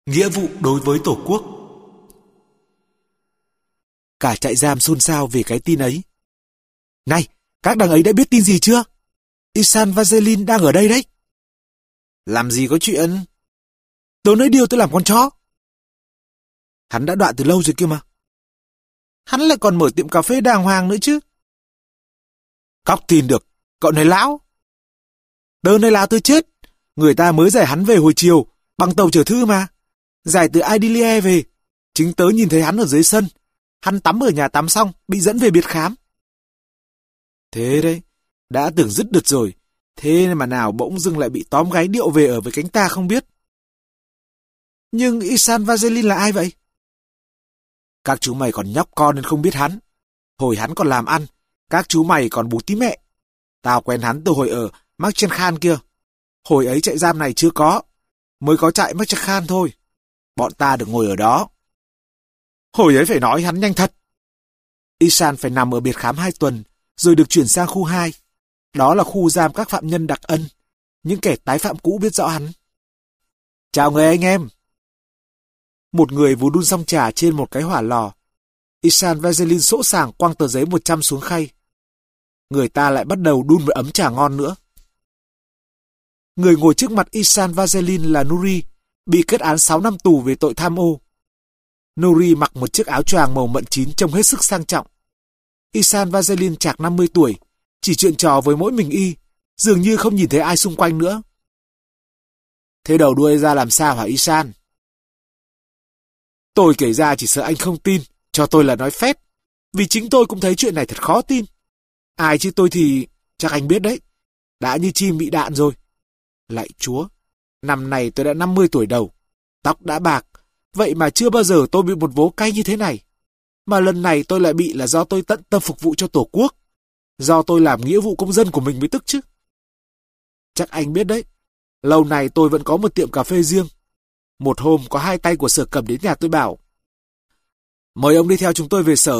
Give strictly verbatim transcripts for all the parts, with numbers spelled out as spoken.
Nghĩa vụ đối với Tổ quốc. Cả trại giam xôn xao về cái tin ấy. Này, các đằng ấy đã biết tin gì chưa? Isan Vaselin đang ở đây đấy. Làm gì có chuyện? Tớ nói điều tôi làm con chó. Hắn đã đoạn từ lâu rồi kia mà. Hắn lại còn mở tiệm cà phê đàng hoàng nữa chứ. Cóc tin được, cậu này lão. Tớ này là tôi chết. Người ta mới giải hắn về hồi chiều, bằng tàu chở thư mà. Giải từ Idilia về. Chính tớ nhìn thấy hắn ở dưới sân. Hắn tắm ở nhà tắm xong, bị dẫn về biệt khám. Thế đấy, đã tưởng dứt đứt rồi. Thế mà nào bỗng dưng lại bị tóm gáy điệu về ở với cánh ta không biết. Nhưng Isan Vaselin là ai vậy? Các chú mày còn nhóc con nên không biết hắn. Hồi hắn còn làm ăn, các chú mày còn bú tí mẹ. Tao quen hắn từ hồi ở Marchen Khan kia. Hồi ấy trại giam này chưa có, mới có trại Marchen Khan thôi. Bọn ta được ngồi ở đó. Hồi ấy phải nói hắn nhanh thật. Isan phải nằm ở biệt khám hai tuần, rồi được chuyển sang khu hai. Đó là khu giam các phạm nhân đặc ân, những kẻ tái phạm cũ biết rõ hắn. Chào người anh em. Một người vừa đun xong trà trên một cái hỏa lò. Isan Vaselin sỗ sàng quăng tờ giấy một trăm xuống khay. Người ta lại bắt đầu đun một ấm trà ngon nữa. Người ngồi trước mặt Isan Vaselin là Nuri, bị kết án sáu năm tù về tội tham ô. Nuri mặc một chiếc áo choàng màu mận chín trông hết sức sang trọng. Isan Vaselin chạc năm mươi tuổi, chỉ chuyện trò với mỗi mình y, dường như không nhìn thấy ai xung quanh nữa. Thế đầu đuôi ra làm sao hả Isan? Tôi kể ra chỉ sợ anh không tin, cho tôi là nói phét, vì chính tôi cũng thấy chuyện này thật khó tin. Ai chứ tôi thì, chắc anh biết đấy, đã như chim bị đạn rồi. Lạy Chúa, năm này tôi đã năm mươi tuổi đầu, tóc đã bạc, vậy mà chưa bao giờ tôi bị một vố cay như thế này. Mà lần này tôi lại bị là do tôi tận tâm phục vụ cho Tổ quốc, do tôi làm nghĩa vụ công dân của mình mới tức chứ. Chắc anh biết đấy, lâu này tôi vẫn có một tiệm cà phê riêng. Một hôm có hai tay của Sở Cẩm đến nhà tôi bảo, mời ông đi theo chúng tôi về sở.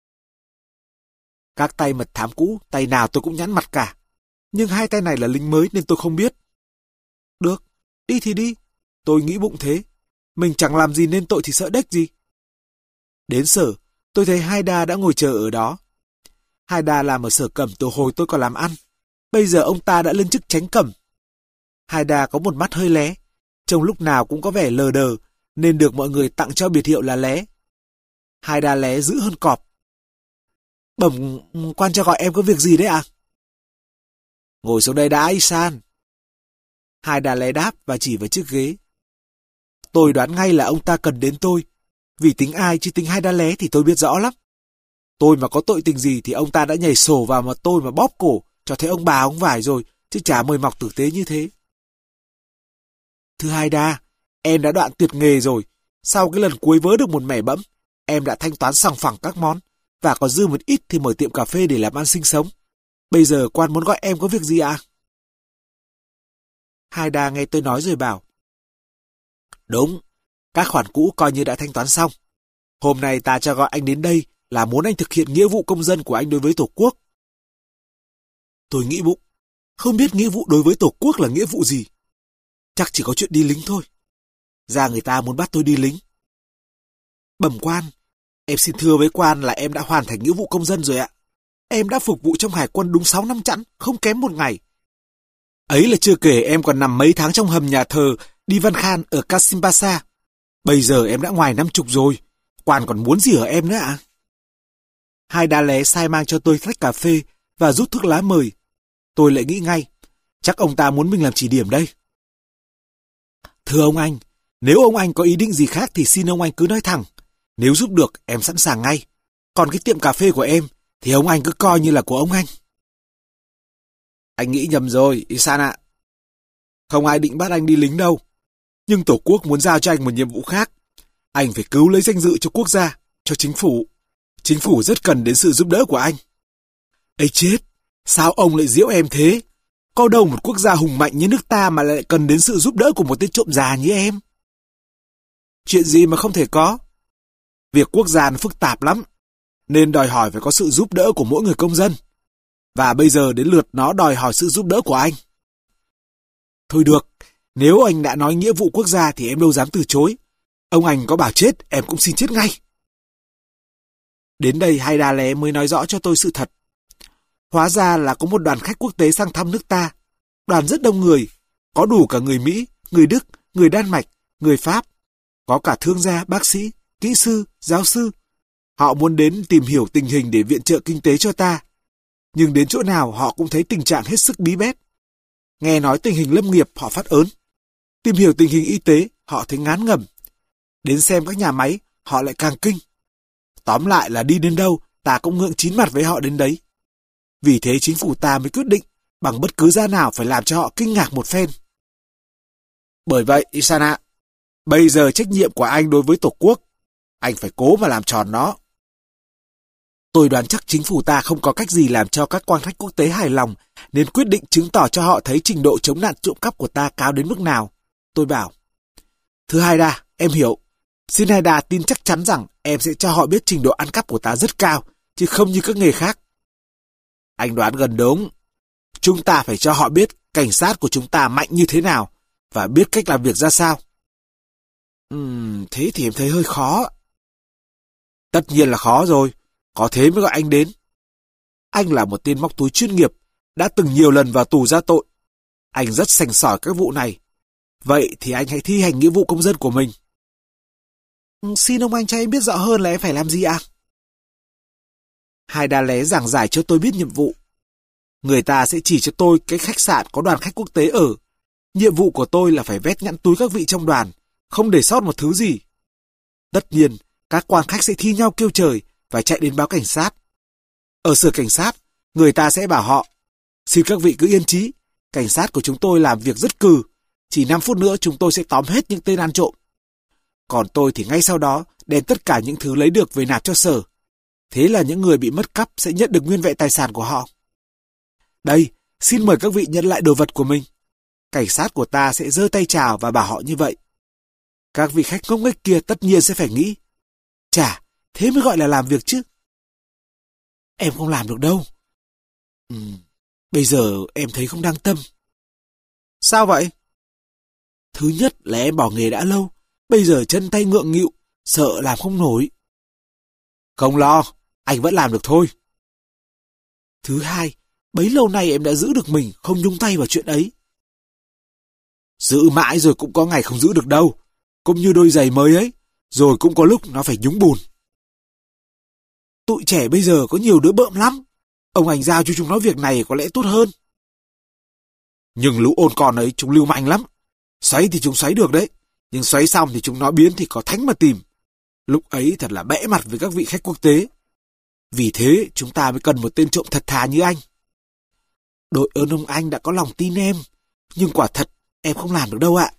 Các tay mật thám cũ, tay nào tôi cũng nhẵn mặt cả. Nhưng hai tay này là lính mới nên tôi không biết. Được, đi thì đi. Tôi nghĩ bụng thế. Mình chẳng làm gì nên tội thì sợ đếch gì. Đến sở, tôi thấy Haida đã ngồi chờ ở đó. Haida làm ở Sở Cẩm từ hồi tôi còn làm ăn. Bây giờ ông ta đã lên chức chánh cẩm. Haida có một mắt hơi lé, trông lúc nào cũng có vẻ lờ đờ, nên được mọi người tặng cho biệt hiệu là lé. Haida lé dữ hơn cọp. Bẩm quan cho gọi em có việc gì đấy ạ? À? Ngồi xuống đây đã, Isan. Haida lé đáp và chỉ vào chiếc ghế. Tôi đoán ngay là ông ta cần đến tôi, vì tính ai chứ tính Haida lé thì tôi biết rõ lắm. Tôi mà có tội tình gì thì ông ta đã nhảy sổ vào mặt tôi mà bóp cổ, cho thấy ông bà ông vải rồi, chứ chả mời mọc tử tế như thế. Thưa Haida, em đã đoạn tuyệt nghề rồi. Sau cái lần cuối vớ được một mẻ bẫm, em đã thanh toán sòng phẳng các món, và còn dư một ít thì mở tiệm cà phê để làm ăn sinh sống. Bây giờ quan muốn gọi em có việc gì ạ? À? Haida nghe tôi nói rồi bảo. Đúng, các khoản cũ coi như đã thanh toán xong. Hôm nay ta cho gọi anh đến đây là muốn anh thực hiện nghĩa vụ công dân của anh đối với Tổ quốc. Tôi nghĩ bụng, không biết nghĩa vụ đối với Tổ quốc là nghĩa vụ gì. Chắc chỉ có chuyện đi lính thôi. Ra người ta muốn bắt tôi đi lính. Bẩm quan, em xin thưa với quan là em đã hoàn thành nghĩa vụ công dân rồi ạ. Em đã phục vụ trong hải quân đúng sáu năm chẵn, không kém một ngày. Ấy là chưa kể em còn nằm mấy tháng trong hầm nhà thờ Divan Khan ở Kasimpasa. Bây giờ em đã ngoài năm chục rồi, quan còn muốn gì ở em nữa ạ? À? Haida lé sai mang cho tôi tách cà phê và rút thuốc lá mời. Tôi lại nghĩ ngay, chắc ông ta muốn mình làm chỉ điểm đây. Thưa ông anh, nếu ông anh có ý định gì khác thì xin ông anh cứ nói thẳng. Nếu giúp được, em sẵn sàng ngay. Còn cái tiệm cà phê của em, thì ông anh cứ coi như là của ông anh. Anh nghĩ nhầm rồi, Isan ạ. Không ai định bắt anh đi lính đâu. Nhưng Tổ quốc muốn giao cho anh một nhiệm vụ khác. Anh phải cứu lấy danh dự cho quốc gia, cho chính phủ. Chính phủ rất cần đến sự giúp đỡ của anh. Ây chết, sao ông lại giễu em thế? Có đâu một quốc gia hùng mạnh như nước ta mà lại cần đến sự giúp đỡ của một tên trộm già như em? Chuyện gì mà không thể có? Việc quốc gia nó phức tạp lắm, nên đòi hỏi phải có sự giúp đỡ của mỗi người công dân. Và bây giờ đến lượt nó đòi hỏi sự giúp đỡ của anh. Thôi được, nếu anh đã nói nghĩa vụ quốc gia thì em đâu dám từ chối. Ông anh có bảo chết, em cũng xin chết ngay. Đến đây Hai Đà Lé mới nói rõ cho tôi sự thật. Hóa ra là có một đoàn khách quốc tế sang thăm nước ta. Đoàn rất đông người, có đủ cả người Mỹ, người Đức, người Đan Mạch, người Pháp. Có cả thương gia, bác sĩ, kỹ sư, giáo sư. Họ muốn đến tìm hiểu tình hình để viện trợ kinh tế cho ta. Nhưng đến chỗ nào họ cũng thấy tình trạng hết sức bí bét. Nghe nói tình hình lâm nghiệp họ phát ớn. Tìm hiểu tình hình y tế họ thấy ngán ngẩm. Đến xem các nhà máy họ lại càng kinh. Tóm lại là đi đến đâu ta cũng ngượng chín mặt với họ đến đấy. Vì thế chính phủ ta mới quyết định bằng bất cứ giá nào phải làm cho họ kinh ngạc một phen. Bởi vậy, Isan ạ, bây giờ trách nhiệm của anh đối với Tổ quốc, anh phải cố mà làm tròn nó. Tôi đoán chắc chính phủ ta không có cách gì làm cho các quan khách quốc tế hài lòng, nên quyết định chứng tỏ cho họ thấy trình độ chống nạn trộm cắp của ta cao đến mức nào. Tôi bảo, thưa Hai Đà, em hiểu. Xin Hai Đà tin chắc chắn rằng em sẽ cho họ biết trình độ ăn cắp của ta rất cao, chứ không như các nghề khác. Anh đoán gần đúng. Chúng ta phải cho họ biết cảnh sát của chúng ta mạnh như thế nào, và biết cách làm việc ra sao. Ừm, thế thì em thấy hơi khó. Tất nhiên là khó rồi, có thế mới gọi anh đến. Anh là một tên móc túi chuyên nghiệp, đã từng nhiều lần vào tù ra tội. Anh rất sành sỏi các vụ này. Vậy thì anh hãy thi hành nghĩa vụ công dân của mình. Xin ông anh cho em biết rõ hơn là em phải làm gì ạ? Hai Đà Lé giảng giải cho tôi biết nhiệm vụ. Người ta sẽ chỉ cho tôi cái khách sạn có đoàn khách quốc tế ở. Nhiệm vụ của tôi là phải vét nhẵn túi các vị trong đoàn, không để sót một thứ gì. Tất nhiên, các quan khách sẽ thi nhau kêu trời và chạy đến báo cảnh sát. Ở sở cảnh sát, người ta sẽ bảo họ, xin các vị cứ yên trí, cảnh sát của chúng tôi làm việc rất cừ, chỉ năm phút nữa chúng tôi sẽ tóm hết những tên ăn trộm. Còn tôi thì ngay sau đó đem tất cả những thứ lấy được về nạp cho sở. Thế là những người bị mất cắp sẽ nhận được nguyên vẹn tài sản của họ. Đây, xin mời các vị nhận lại đồ vật của mình. Cảnh sát của ta sẽ giơ tay chào và bảo họ như vậy. Các vị khách ngốc nghếch kia tất nhiên sẽ phải nghĩ, chà, thế mới gọi là làm việc chứ. Em không làm được đâu. Ừ, bây giờ em thấy không đang tâm. Sao vậy? Thứ nhất là em bỏ nghề đã lâu, bây giờ chân tay ngượng nghịu, sợ làm không nổi. Không lo, anh vẫn làm được thôi. Thứ hai, bấy lâu nay em đã giữ được mình, không nhúng tay vào chuyện ấy. Giữ mãi rồi cũng có ngày không giữ được đâu, cũng như đôi giày mới ấy, rồi cũng có lúc nó phải nhúng bùn. Tụi trẻ bây giờ có nhiều đứa bợm lắm, ông anh giao cho chúng nó việc này có lẽ tốt hơn. Nhưng lũ ôn con ấy chúng lưu manh lắm, xoáy thì chúng xoáy được đấy, nhưng xoáy xong thì chúng nó biến thì có thánh mà tìm. Lúc ấy thật là bẽ mặt với các vị khách quốc tế. Vì thế chúng ta mới cần một tên trộm thật thà như anh. Đội ơn ông anh đã có lòng tin em, nhưng quả thật em không làm được đâu ạ.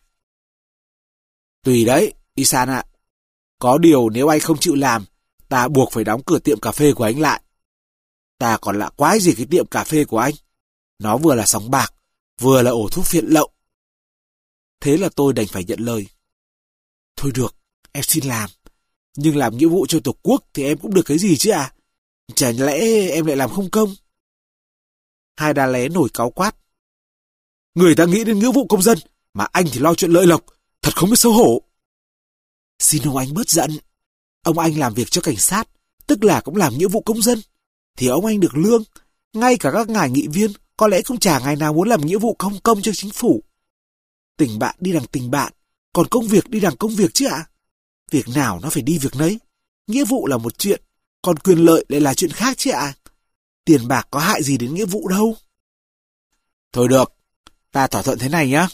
Tùy đấy, Isan ạ. Có điều nếu anh không chịu làm, ta buộc phải đóng cửa tiệm cà phê của anh lại. Ta còn lạ quái gì cái tiệm cà phê của anh. Nó vừa là sòng bạc, vừa là ổ thuốc phiện lậu. Thế là tôi đành phải nhận lời. Thôi được, em xin làm. Nhưng làm nghĩa vụ cho Tổ quốc thì em cũng được cái gì chứ à? Chẳng lẽ em lại làm không công? Hai Đà Lé nổi cáu quát. Người ta nghĩ đến nghĩa vụ công dân, mà anh thì lo chuyện lợi lộc, thật không biết xấu hổ. Xin ông anh bớt giận. Ông anh làm việc cho cảnh sát, tức là cũng làm nghĩa vụ công dân. Thì ông anh được lương, ngay cả các ngài nghị viên có lẽ cũng chả ngày nào muốn làm nghĩa vụ không công cho chính phủ. Tình bạn đi đằng tình bạn, còn công việc đi đằng công việc chứ ạ? Việc nào nó phải đi việc nấy. Nghĩa vụ là một chuyện, còn quyền lợi lại là chuyện khác chứ ạ? Tiền bạc có hại gì đến nghĩa vụ đâu. Thôi được, ta thỏa thuận thế này nhá.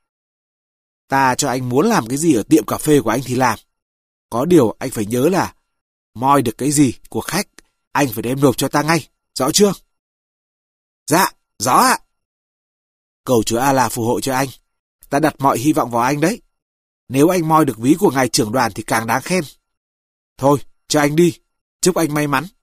Ta cho anh muốn làm cái gì ở tiệm cà phê của anh thì làm. Có điều anh phải nhớ là moi được cái gì của khách, anh phải đem nộp cho ta ngay, rõ chưa? Dạ, rõ ạ. Cầu Chúa Allah phù hộ cho anh. Ta đặt mọi hy vọng vào anh đấy. Nếu anh moi được ví của ngài trưởng đoàn thì càng đáng khen. Thôi, cho anh đi. Chúc anh may mắn.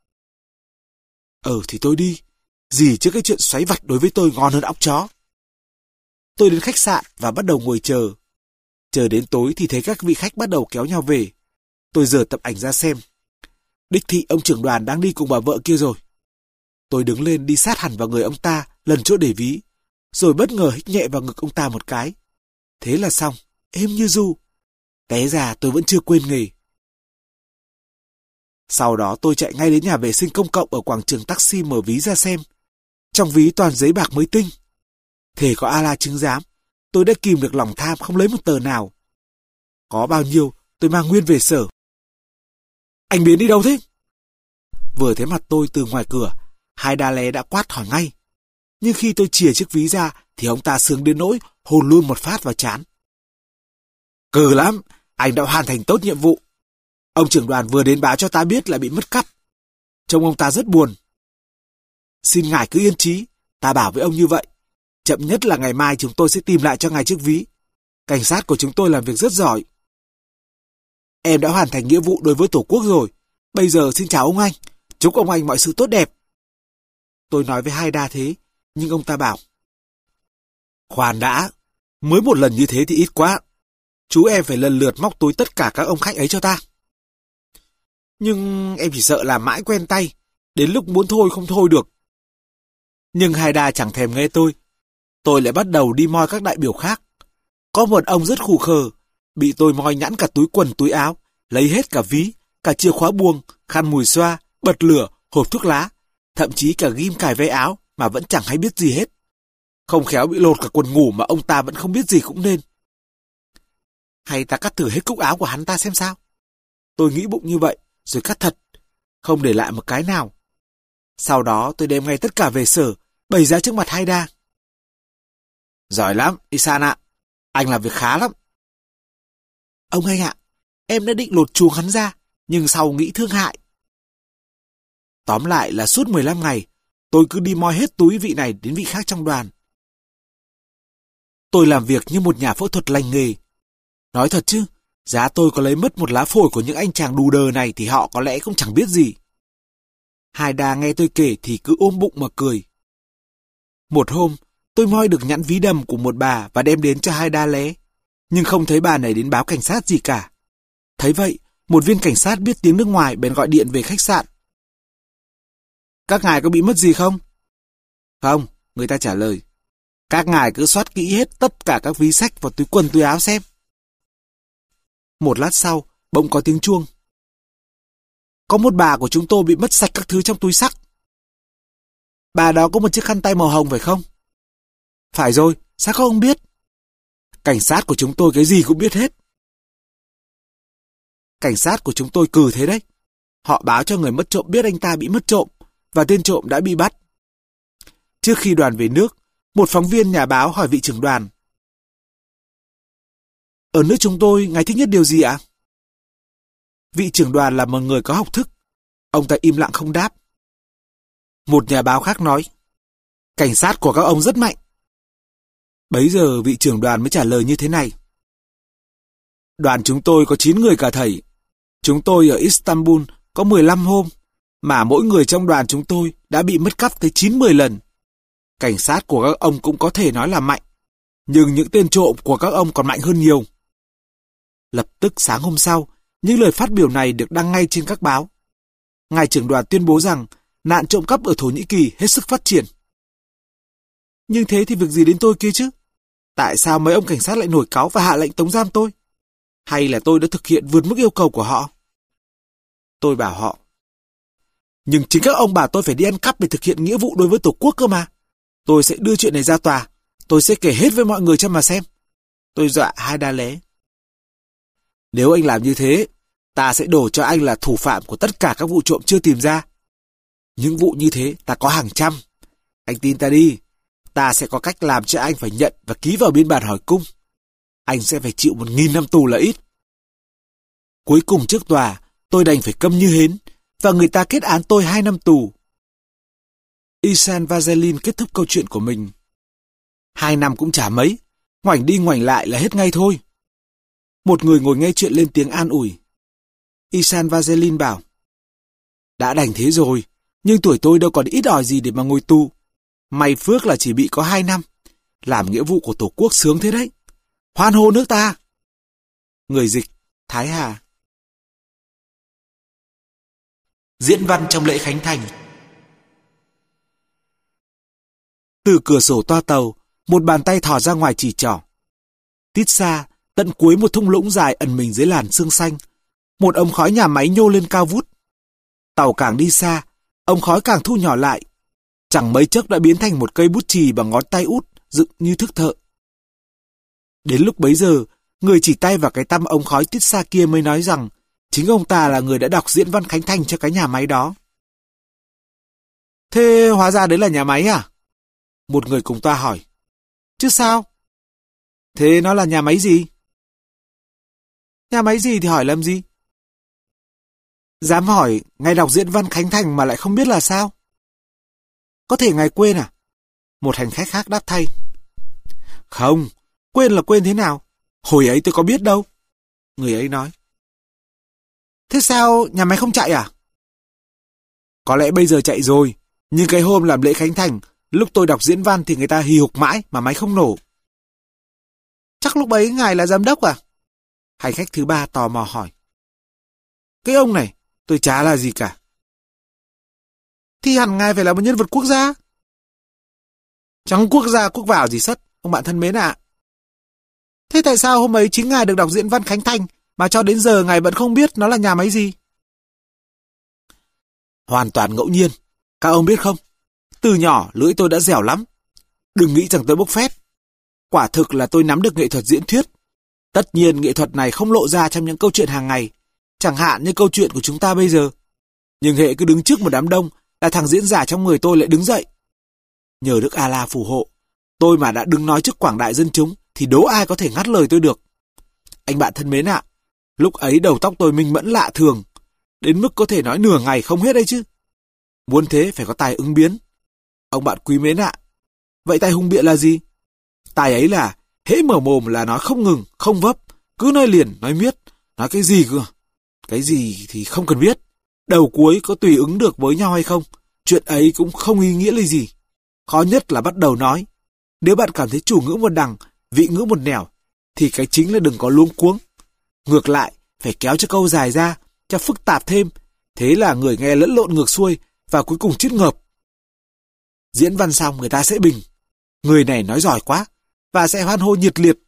Ừ thì tôi đi. Gì chứ cái chuyện xoáy vặt đối với tôi ngon hơn óc chó. Tôi đến khách sạn và bắt đầu ngồi chờ. Chờ đến tối thì thấy các vị khách bắt đầu kéo nhau về. Tôi giở tập ảnh ra xem. Đích thị ông trưởng đoàn đang đi cùng bà vợ kia rồi. Tôi đứng lên đi sát hẳn vào người ông ta, lần chỗ để ví, rồi bất ngờ hít nhẹ vào ngực ông ta một cái. Thế là xong, êm như ru. Té ra tôi vẫn chưa quên nghề. Sau đó tôi chạy ngay đến nhà vệ sinh công cộng ở quảng trường taxi mở ví ra xem. Trong ví toàn giấy bạc mới tinh. Thề có Allah chứng giám, tôi đã kìm được lòng tham không lấy một tờ nào. Có bao nhiêu tôi mang nguyên về sở. Anh biến đi đâu thế? Vừa thấy mặt tôi từ ngoài cửa, hai đa lé đã quát hỏi ngay. Nhưng khi tôi chìa chiếc ví ra thì ông ta sướng đến nỗi hồn luôn một phát vào trán. Cừ lắm, anh đã hoàn thành tốt nhiệm vụ. Ông trưởng đoàn vừa đến báo cho ta biết là bị mất cắp. Trông ông ta rất buồn. Xin ngài cứ yên trí, ta bảo với ông như vậy. Chậm nhất là ngày mai chúng tôi sẽ tìm lại cho ngài chiếc ví. Cảnh sát của chúng tôi làm việc rất giỏi. Em đã hoàn thành nghĩa vụ đối với Tổ quốc rồi. Bây giờ xin chào ông anh. Chúc ông anh mọi sự tốt đẹp. Tôi nói với hai đa thế, nhưng ông ta bảo. Khoan đã, mới một lần như thế thì ít quá. Chú em phải lần lượt móc túi tất cả các ông khách ấy cho ta. Nhưng em chỉ sợ làm mãi quen tay, đến lúc muốn thôi không thôi được. Nhưng hai đa chẳng thèm nghe tôi. Tôi lại bắt đầu đi moi các đại biểu khác. Có một ông rất khù khờ, bị tôi moi nhẵn cả túi quần túi áo, lấy hết cả ví, cả chìa khóa buồng, khăn mùi xoa, bật lửa, hộp thuốc lá, thậm chí cả ghim cài váy áo mà vẫn chẳng hay biết gì hết. Không khéo bị lột cả quần ngủ mà ông ta vẫn không biết gì cũng nên. Hay ta cắt thử hết cúc áo của hắn ta xem sao? Tôi nghĩ bụng như vậy, rồi cắt thật, không để lại một cái nào. Sau đó tôi đem ngay tất cả về sở, bày ra trước mặt hai đa. Giỏi lắm, Isan ạ. Anh làm việc khá lắm. Ông anh ạ, em đã định lột chuồng hắn ra, nhưng sau nghĩ thương hại. Tóm lại là suốt mười lăm ngày, tôi cứ đi moi hết túi vị này đến vị khác trong đoàn. Tôi làm việc như một nhà phẫu thuật lành nghề. Nói thật chứ, giá tôi có lấy mất một lá phổi của những anh chàng đù đờ này thì họ có lẽ cũng chẳng biết gì. Hai đa nghe tôi kể thì cứ ôm bụng mà cười. Một hôm, tôi moi được nhãn ví đầm của một bà và đem đến cho hai đa lé. Nhưng không thấy bà này đến báo cảnh sát gì cả. Thấy vậy, một viên cảnh sát biết tiếng nước ngoài bèn gọi điện về khách sạn. Các ngài có bị mất gì không? Không, người ta trả lời. Các ngài cứ soát kỹ hết tất cả các ví sách và túi quần túi áo xem. Một lát sau, bỗng có tiếng chuông. Có một bà của chúng tôi bị mất sạch các thứ trong túi xách. Bà đó có một chiếc khăn tay màu hồng phải không? Phải rồi, sao không biết? Cảnh sát của chúng tôi cái gì cũng biết hết. Cảnh sát của chúng tôi cừ thế đấy. Họ báo cho người mất trộm biết anh ta bị mất trộm và tên trộm đã bị bắt. Trước khi đoàn về nước, một phóng viên nhà báo hỏi vị trưởng đoàn. Ở nước chúng tôi, ngài thích nhất điều gì ạ? Vị trưởng đoàn là một người có học thức. Ông ta im lặng không đáp. Một nhà báo khác nói. Cảnh sát của các ông rất mạnh. Bấy giờ vị trưởng đoàn mới trả lời như thế này. Đoàn chúng tôi có chín người cả thảy. Chúng tôi ở Istanbul có mười lăm hôm, mà mỗi người trong đoàn chúng tôi đã bị mất cắp tới chín mươi lần. Cảnh sát của các ông cũng có thể nói là mạnh, nhưng những tên trộm của các ông còn mạnh hơn nhiều. Lập tức sáng hôm sau, những lời phát biểu này được đăng ngay trên các báo. Ngài trưởng đoàn tuyên bố rằng nạn trộm cắp ở Thổ Nhĩ Kỳ hết sức phát triển. Nhưng thế thì việc gì đến tôi kia chứ? Tại sao mấy ông cảnh sát lại nổi cáu và hạ lệnh tống giam tôi? Hay là tôi đã thực hiện vượt mức yêu cầu của họ? Tôi bảo họ. Nhưng chính các ông bảo tôi phải đi ăn cắp để thực hiện nghĩa vụ đối với Tổ quốc cơ mà. Tôi sẽ đưa chuyện này ra tòa. Tôi sẽ kể hết với mọi người cho mà xem. Tôi dọa hai đa lé. Nếu anh làm như thế, ta sẽ đổ cho anh là thủ phạm của tất cả các vụ trộm chưa tìm ra. Những vụ như thế ta có hàng trăm. Anh tin ta đi. Ta sẽ có cách làm cho anh phải nhận và ký vào biên bản hỏi cung. Anh sẽ phải chịu một nghìn năm tù là ít. Cuối cùng trước tòa, tôi đành phải câm như hến, và người ta kết án tôi hai năm tù. Isan Vazelin kết thúc câu chuyện của mình. Hai năm cũng chả mấy, ngoảnh đi ngoảnh lại là hết ngay thôi. Một người ngồi nghe chuyện lên tiếng an ủi. Isan Vazelin bảo. Đã đành thế rồi, nhưng tuổi tôi đâu còn ít ỏi gì để mà ngồi tù. May phước là chỉ bị có hai năm. Làm nghĩa vụ của Tổ quốc sướng thế đấy. Hoan hô nước ta. Người dịch, Thái Hà. Diễn văn trong lễ khánh thành. Từ cửa sổ toa tàu, một bàn tay thò ra ngoài chỉ trỏ. Tít xa, Tận cuối một thung lũng dài ẩn mình dưới làn sương xanh. Một ống khói nhà máy nhô lên cao vút. Tàu càng đi xa, ống khói càng thu nhỏ lại. Chẳng mấy chốc đã biến thành một cây bút chì bằng ngón tay út dựng như thức thợ. Đến lúc bấy giờ, người chỉ tay vào cái tăm ống khói tít xa kia mới nói rằng chính ông ta là người đã đọc diễn văn khánh thành cho cái nhà máy đó. Thế hóa ra đấy là nhà máy à? Một người cùng toa hỏi. Chứ sao? Thế nó là nhà máy gì? Nhà máy gì thì hỏi làm gì? Dám hỏi, ngài đọc diễn văn khánh thành mà lại không biết là sao? Có thể ngài quên à? Một hành khách khác đáp thay. Không, quên là quên thế nào? Hồi ấy tôi có biết đâu. Người ấy nói. Thế sao nhà máy không chạy à? Có lẽ bây giờ chạy rồi, nhưng cái hôm làm lễ khánh thành, lúc tôi đọc diễn văn thì người ta hì hục mãi mà máy không nổ. Chắc lúc ấy ngài là giám đốc à? Hành khách thứ ba tò mò hỏi. Cái ông này, tôi chả là gì cả. Thì hẳn ngài phải là một nhân vật quốc gia. Chẳng quốc gia quốc vào gì sất, ông bạn thân mến ạ. Thế tại sao hôm ấy chính ngài được đọc diễn văn khánh thành mà cho đến giờ ngài vẫn không biết nó là nhà máy gì? Hoàn toàn ngẫu nhiên. Các ông biết không? Từ nhỏ lưỡi tôi đã dẻo lắm. Đừng nghĩ rằng tôi bốc phét. Quả thực là tôi nắm được nghệ thuật diễn thuyết. Tất nhiên nghệ thuật này không lộ ra trong những câu chuyện hàng ngày, chẳng hạn như câu chuyện của chúng ta bây giờ. Nhưng hệ cứ đứng trước một đám đông là thằng diễn giả trong người tôi lại đứng dậy. Nhờ Đức A-la phù hộ, tôi mà đã đứng nói trước quảng đại dân chúng thì đố ai có thể ngắt lời tôi được. Anh bạn thân mến ạ, lúc ấy đầu tóc tôi minh mẫn lạ thường, đến mức có thể nói nửa ngày không hết đấy chứ. Muốn thế phải có tài ứng biến. Ông bạn quý mến ạ, vậy tài hùng biện là gì? Tài ấy là hễ mở mồm là nói không ngừng, không vấp, cứ nói liền, nói miết, nói cái gì cơ. Cái gì thì không cần biết, đầu cuối có tùy ứng được với nhau hay không, chuyện ấy cũng không ý nghĩa là gì. Khó nhất là bắt đầu nói. Nếu bạn cảm thấy chủ ngữ một đằng, vị ngữ một nẻo, thì cái chính là đừng có luống cuống. Ngược lại, phải kéo cho câu dài ra, cho phức tạp thêm, thế là người nghe lẫn lộn ngược xuôi và cuối cùng chết ngợp. Diễn văn xong người ta sẽ bình. Người này nói giỏi quá, và sẽ hoan hô nhiệt liệt.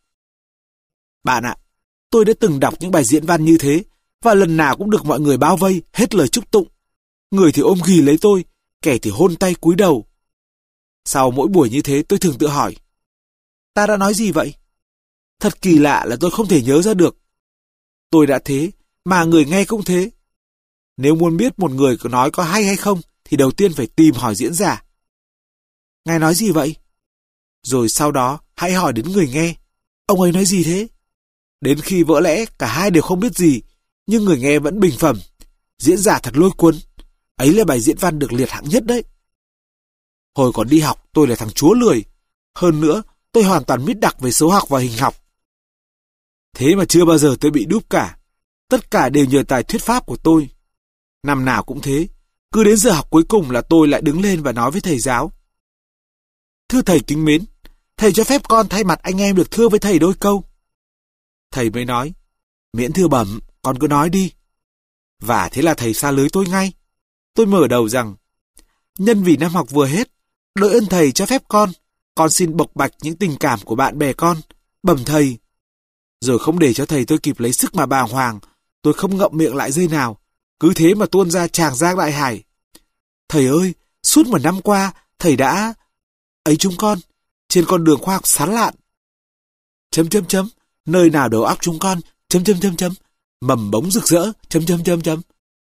Bạn ạ, tôi đã từng đọc những bài diễn văn như thế, và lần nào cũng được mọi người bao vây, hết lời chúc tụng. Người thì ôm ghì lấy tôi, kẻ thì hôn tay cúi đầu. Sau mỗi buổi như thế tôi thường tự hỏi, ta đã nói gì vậy? Thật kỳ lạ là tôi không thể nhớ ra được. Tôi đã thế, mà người nghe cũng thế. Nếu muốn biết một người có nói có hay hay không, thì đầu tiên phải tìm hỏi diễn giả. Ngài nói gì vậy? Rồi sau đó hãy hỏi đến người nghe, ông ấy nói gì thế? Đến khi vỡ lẽ cả hai đều không biết gì, nhưng người nghe vẫn bình phẩm. Diễn giả thật lôi cuốn. Ấy là bài diễn văn được liệt hạng nhất đấy. Hồi còn đi học tôi là thằng chúa lười. Hơn nữa tôi hoàn toàn mít đặc về số học và hình học. Thế mà chưa bao giờ tôi bị đúp cả. Tất cả đều nhờ tài thuyết pháp của tôi. Năm nào cũng thế. Cứ đến giờ học cuối cùng là tôi lại đứng lên và nói với thầy giáo. Thưa thầy kính mến, thầy cho phép con thay mặt anh em được thưa với thầy đôi câu. Thầy mới nói, miễn thưa bẩm, con cứ nói đi. Và thế là thầy xa lưới tôi ngay. Tôi mở đầu rằng, nhân vì năm học vừa hết, đội ơn thầy cho phép con, con xin bộc bạch những tình cảm của bạn bè con, bẩm thầy. Rồi không để cho thầy tôi kịp lấy sức mà bàng hoàng, tôi không ngậm miệng lại giây nào, cứ thế mà tuôn ra tràng giang đại hải. Thầy ơi, suốt một năm qua, thầy đã... ấy chúng con, trên con đường khoa học sán lạn. Chấm chấm chấm, nơi nào đầu óc chúng con, chấm chấm chấm chấm, mầm bóng rực rỡ, chấm chấm chấm chấm.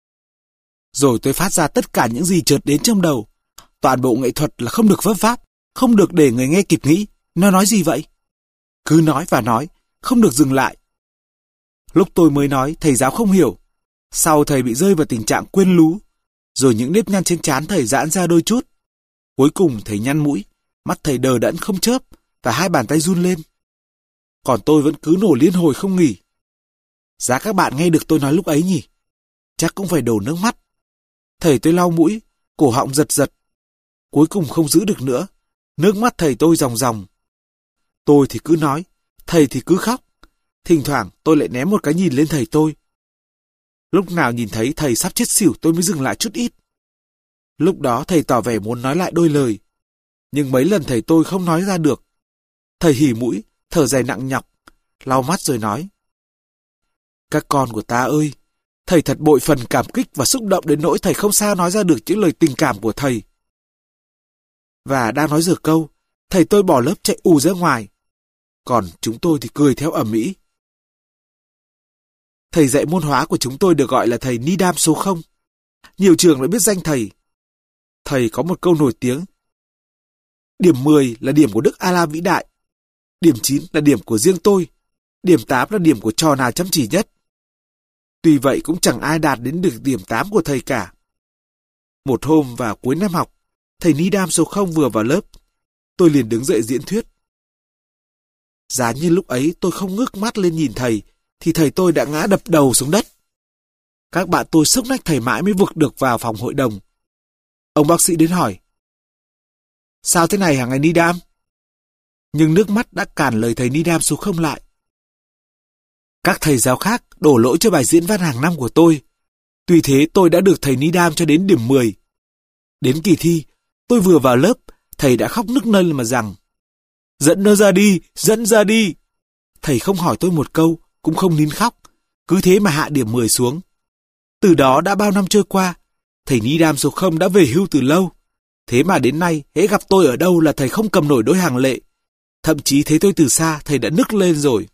Rồi tôi phát ra tất cả những gì chợt đến trong đầu. Toàn bộ nghệ thuật là không được vấp váp, không được để người nghe kịp nghĩ, nó nói gì vậy? Cứ nói và nói, không được dừng lại. Lúc tôi mới nói, thầy giáo không hiểu. Sau thầy bị rơi vào tình trạng quên lú, rồi những nếp nhăn trên trán thầy giãn ra đôi chút. Cuối cùng thầy nhăn mũi, mắt thầy đờ đẫn không chớp, và hai bàn tay run lên. Còn tôi vẫn cứ nổ liên hồi không nghỉ. Giá các bạn nghe được tôi nói lúc ấy nhỉ? Chắc cũng phải đổ nước mắt. Thầy tôi lau mũi, cổ họng giật giật. Cuối cùng không giữ được nữa, nước mắt thầy tôi ròng ròng. Tôi thì cứ nói, thầy thì cứ khóc. Thỉnh thoảng tôi lại ném một cái nhìn lên thầy tôi. Lúc nào nhìn thấy thầy sắp chết xỉu tôi mới dừng lại chút ít. Lúc đó thầy tỏ vẻ muốn nói lại đôi lời. Nhưng mấy lần thầy tôi không nói ra được. Thầy hỉ mũi, thở dài nặng nhọc. lau mắt rồi nói. Các con của ta ơi, thầy thật bội phần cảm kích và xúc động đến nỗi thầy không sao nói ra được những lời tình cảm của thầy. Và đang nói dở câu, thầy tôi bỏ lớp chạy ù ra ngoài. Còn chúng tôi thì cười theo ầm ĩ. Thầy dạy môn hóa của chúng tôi được gọi là thầy Needham số không. Nhiều trường đã biết danh thầy. Thầy có một câu nổi tiếng. Điểm mười là điểm của Đức Allah vĩ đại. Điểm chín là điểm của riêng tôi. Điểm tám là điểm của trò nào chăm chỉ nhất. Tuy vậy cũng chẳng ai đạt đến được điểm tám của thầy cả. Một hôm vào cuối năm học, thầy Needham số không vừa vào lớp. Tôi liền đứng dậy diễn thuyết. Giá như lúc ấy tôi không ngước mắt lên nhìn thầy, thì thầy tôi đã ngã đập đầu xuống đất. Các bạn tôi sốc nách thầy mãi mới vực được vào phòng hội đồng. Ông bác sĩ đến hỏi. Sao thế này hả ngài Needham? Nhưng nước mắt đã cản lời thầy Needham số không lại. Các thầy giáo khác đổ lỗi cho bài diễn văn hàng năm của tôi. Tuy thế tôi đã được thầy Needham cho đến điểm mười. Đến kỳ thi, tôi vừa vào lớp, thầy đã khóc nức nở mà rằng. Dẫn nó ra đi, dẫn ra đi. Thầy không hỏi tôi một câu, cũng không nín khóc. Cứ thế mà hạ điểm mười xuống. Từ đó đã bao năm trôi qua, thầy Needham số không đã về hưu từ lâu. Thế mà đến nay, hễ gặp tôi ở đâu là thầy không cầm nổi đôi hàng lệ. Thậm chí thấy tôi từ xa, thầy đã nức lên rồi.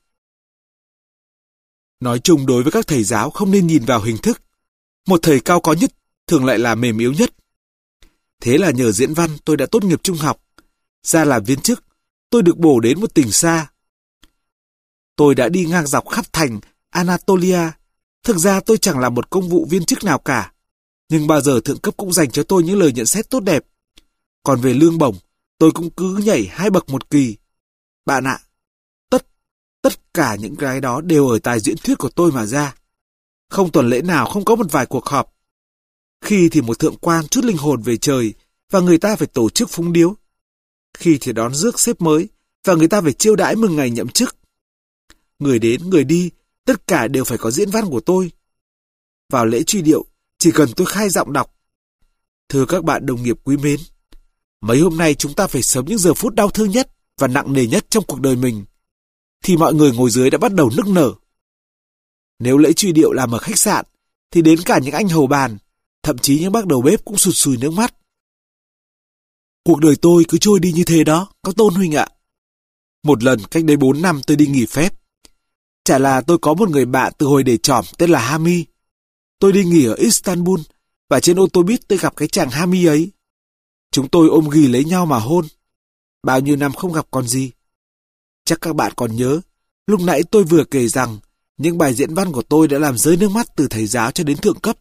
Nói chung đối với các thầy giáo không nên nhìn vào hình thức. Một thầy cao có nhất thường lại là mềm yếu nhất. Thế là nhờ diễn văn tôi đã tốt nghiệp trung học. Ra làm viên chức, tôi được bổ đến một tỉnh xa. Tôi đã đi ngang dọc khắp thành Anatolia. Thực ra tôi chẳng làm một công vụ viên chức nào cả. Nhưng bao giờ thượng cấp cũng dành cho tôi những lời nhận xét tốt đẹp. Còn về lương bổng, tôi cũng cứ nhảy hai bậc một kỳ. Bạn ạ, tất, tất cả những cái đó đều ở tài diễn thuyết của tôi mà ra. Không tuần lễ nào không có một vài cuộc họp. Khi thì một thượng quan chút linh hồn về trời và người ta phải tổ chức phúng điếu. Khi thì đón rước sếp mới và người ta phải chiêu đãi mừng ngày nhậm chức. Người đến, người đi, tất cả đều phải có diễn văn của tôi. Vào lễ truy điệu, chỉ cần tôi khai giọng đọc. Thưa các bạn đồng nghiệp quý mến, mấy hôm nay chúng ta phải sống những giờ phút đau thương nhất và nặng nề nhất trong cuộc đời mình. Thì mọi người ngồi dưới đã bắt đầu nức nở. Nếu lễ truy điệu làm ở khách sạn, thì đến cả những anh hầu bàn, thậm chí những bác đầu bếp cũng sụt sùi nước mắt. Cuộc đời tôi cứ trôi đi như thế đó, các Tôn huynh ạ. Một lần cách đây bốn năm tôi đi nghỉ phép. Chả là tôi có một người bạn từ hồi để trỏm tên là Hami. Tôi đi nghỉ ở Istanbul và trên ô tô buýt tôi gặp cái chàng Hami ấy. Chúng tôi ôm ghì lấy nhau mà hôn. Bao nhiêu năm không gặp còn gì. Chắc các bạn còn nhớ, lúc nãy tôi vừa kể rằng những bài diễn văn của tôi đã làm rơi nước mắt từ thầy giáo cho đến thượng cấp.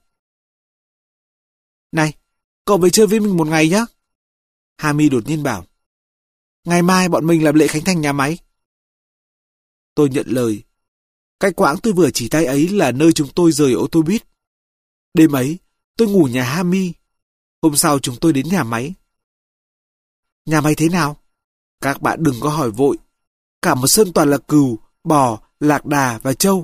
Này, cậu về chơi với mình một ngày nhé. Hami đột nhiên bảo. Ngày mai bọn mình làm lễ khánh thành nhà máy. Tôi nhận lời. Cái quãng tôi vừa chỉ tay ấy là nơi chúng tôi rời ô tô buýt. Đêm ấy, tôi ngủ nhà Hami. Hôm sau chúng tôi đến nhà máy. Nhà máy thế nào? Các bạn đừng có hỏi vội. Cả một sân toàn là cừu, bò, lạc đà và trâu.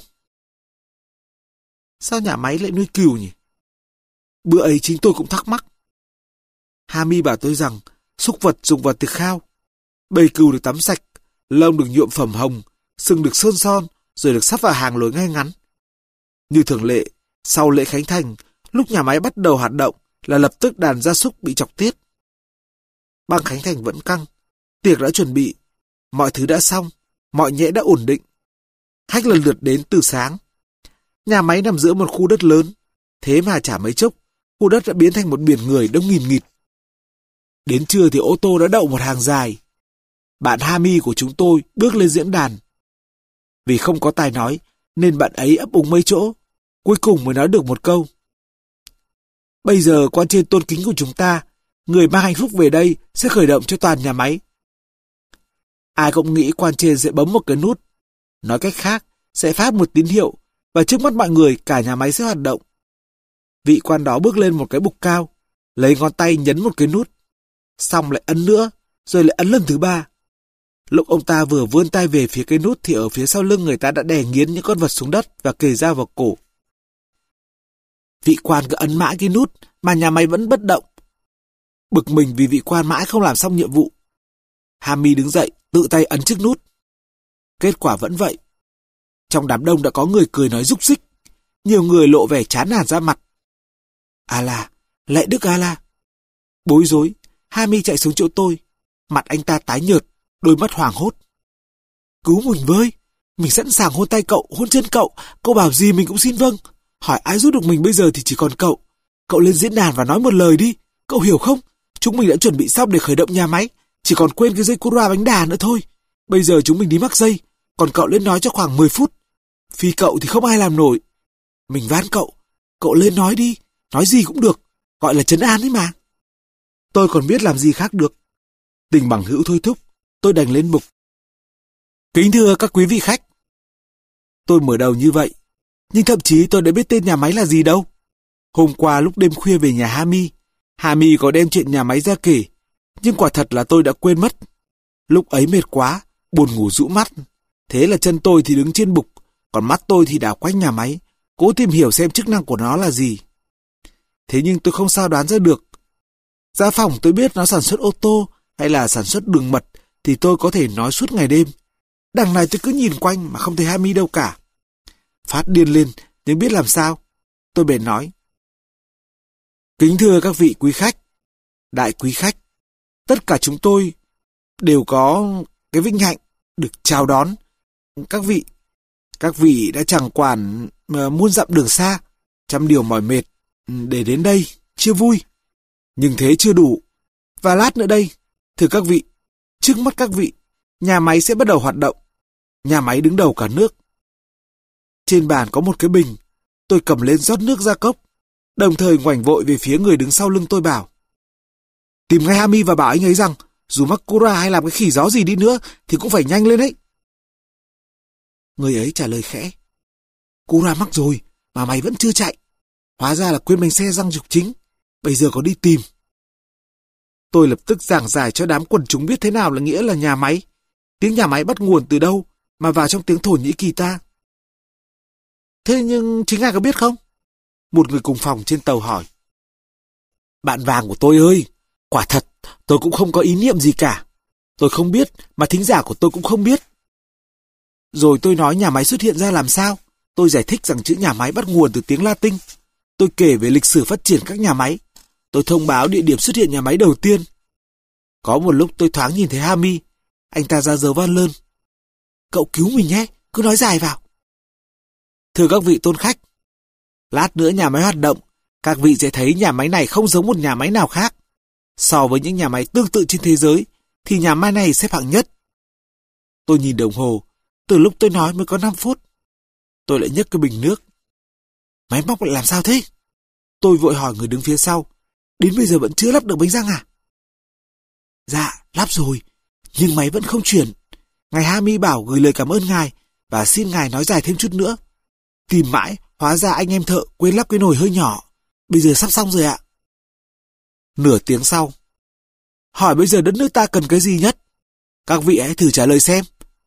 Sao nhà máy lại nuôi cừu nhỉ? Bữa ấy chính tôi cũng thắc mắc. Hami bảo tôi rằng súc vật dùng vào tiệc khao. Bầy cừu được tắm sạch, lông được nhuộm phẩm hồng, sừng được sơn son, rồi được sắp vào hàng lối ngay ngắn. Như thường lệ, sau lễ khánh thành, lúc nhà máy bắt đầu hoạt động là lập tức đàn gia súc bị chọc tiết. Băng khánh thành vẫn căng, tiệc đã chuẩn bị, mọi thứ đã xong, mọi nhẽ đã ổn định. Khách lần lượt đến từ sáng. Nhà máy nằm giữa một khu đất lớn, thế mà chả mấy chốc, khu đất đã biến thành một biển người đông nghìn nghịt. Đến trưa thì ô tô đã đậu một hàng dài. Bạn Hami của chúng tôi bước lên diễn đàn. Vì không có tài nói, nên bạn ấy ấp úng mấy chỗ, cuối cùng mới nói được một câu. Bây giờ quan trên tôn kính của chúng ta, người mang hạnh phúc về đây sẽ khởi động cho toàn nhà máy. Ai cũng nghĩ quan trên sẽ bấm một cái nút. Nói cách khác, sẽ phát một tín hiệu, và trước mắt mọi người cả nhà máy sẽ hoạt động. Vị quan đó bước lên một cái bục cao, lấy ngón tay nhấn một cái nút, xong lại ấn nữa, rồi lại ấn lần thứ ba. Lúc ông ta vừa vươn tay về phía cái nút thì ở phía sau lưng người ta đã đè nghiến những con vật xuống đất và kề dao vào cổ. Vị quan cứ ấn mãi cái nút mà nhà máy vẫn bất động. Bực mình vì vị quan mãi không làm xong nhiệm vụ. Hami đứng dậy, tự tay ấn chiếc nút. Kết quả vẫn vậy, Trong đám đông đã có người cười nói rúc rích. Nhiều người lộ vẻ chán nản ra mặt. A-la, Lệ Đức A-la. Bối rối, Hami chạy xuống chỗ tôi. Mặt anh ta tái nhợt, đôi mắt hoảng hốt. Cứu mình với, mình sẵn sàng hôn tay cậu, hôn chân cậu, cậu bảo gì mình cũng xin vâng. Hỏi ai giúp được mình bây giờ thì chỉ còn cậu. Cậu lên diễn đàn và nói một lời đi, cậu hiểu không? Chúng mình đã chuẩn bị xong để khởi động nhà máy, chỉ còn quên cái dây Cura bánh đà nữa thôi. Bây giờ chúng mình đi mắc dây, còn cậu lên nói cho khoảng mười phút. Vì cậu thì không ai làm nổi. Mình van cậu, cậu lên nói đi, nói gì cũng được, gọi là trấn an ấy mà. Tôi còn biết làm gì khác được. Tình bằng hữu thôi thúc, tôi đành lên mục. Kính thưa các quý vị khách. Tôi mở đầu như vậy, nhưng thậm chí tôi đã biết tên nhà máy là gì đâu. Hôm qua lúc đêm khuya về nhà Hami, Hami có đem chuyện nhà máy ra kể, nhưng quả thật là tôi đã quên mất. Lúc ấy mệt quá, buồn ngủ rũ mắt. Thế là chân tôi thì đứng trên bục, còn mắt tôi thì đảo quanh nhà máy, cố tìm hiểu xem chức năng của nó là gì. Thế nhưng tôi không sao đoán ra được. Ra phòng tôi biết nó sản xuất ô tô hay là sản xuất đường mật thì tôi có thể nói suốt ngày đêm. Đằng này tôi cứ nhìn quanh mà không thấy Hami đâu cả. Phát điên lên, nhưng biết làm sao. Tôi bèn nói. Kính thưa các vị quý khách, đại quý khách, tất cả chúng tôi đều có cái vinh hạnh được chào đón các vị. Các vị đã chẳng quản muôn dặm đường xa, trăm điều mỏi mệt để đến đây, chưa vui. Nhưng thế chưa đủ. Và lát nữa đây, thưa các vị, trước mắt các vị, nhà máy sẽ bắt đầu hoạt động. Nhà máy đứng đầu cả nước. Trên bàn có một cái bình, tôi cầm lên rót nước ra cốc, đồng thời ngoảnh vội về phía người đứng sau lưng tôi bảo. Tìm ngay Hami và bảo anh ấy rằng, dù mắc Cura hay làm cái khỉ gió gì đi nữa, thì cũng phải nhanh lên ấy. Người ấy trả lời khẽ. Cura mắc rồi, mà mày vẫn chưa chạy. Hóa ra là quên bánh xe răng trục chính, bây giờ có đi tìm. Tôi lập tức giảng giải cho đám quần chúng biết thế nào là nghĩa là nhà máy. Tiếng nhà máy bắt nguồn từ đâu mà vào trong tiếng Thổ Nhĩ Kỳ ta. Thế nhưng chính ngài có biết không? Một người cùng phòng trên tàu hỏi. Bạn vàng của tôi ơi, quả thật tôi cũng không có ý niệm gì cả. Tôi không biết mà thính giả của tôi cũng không biết. Rồi tôi nói nhà máy xuất hiện ra làm sao. Tôi giải thích rằng chữ nhà máy bắt nguồn từ tiếng Latin. Tôi kể về lịch sử phát triển các nhà máy. Tôi thông báo địa điểm xuất hiện nhà máy đầu tiên. Có một lúc tôi thoáng nhìn thấy Hami. Anh ta ra dấu van lơn. Cậu cứu mình nhé, cứ nói dài vào. Thưa các vị tôn khách, lát nữa nhà máy hoạt động, các vị sẽ thấy nhà máy này không giống một nhà máy nào khác. So với những nhà máy tương tự trên thế giới, thì nhà máy này xếp hạng nhất. Tôi nhìn đồng hồ, từ lúc tôi nói mới có năm phút. Tôi lại nhấc cái bình nước. Máy móc lại làm sao thế? Tôi vội hỏi người đứng phía sau. Đến bây giờ vẫn chưa lắp được bánh răng à? Dạ, lắp rồi, nhưng máy vẫn không chuyển. Ngài Hami bảo gửi lời cảm ơn ngài và xin ngài nói dài thêm chút nữa. Tìm mãi, hóa ra anh em thợ quên lắp cái nồi hơi nhỏ. Bây giờ sắp xong rồi ạ. Nửa tiếng sau. Hỏi bây giờ đất nước ta cần cái gì nhất? Các vị hãy thử trả lời xem.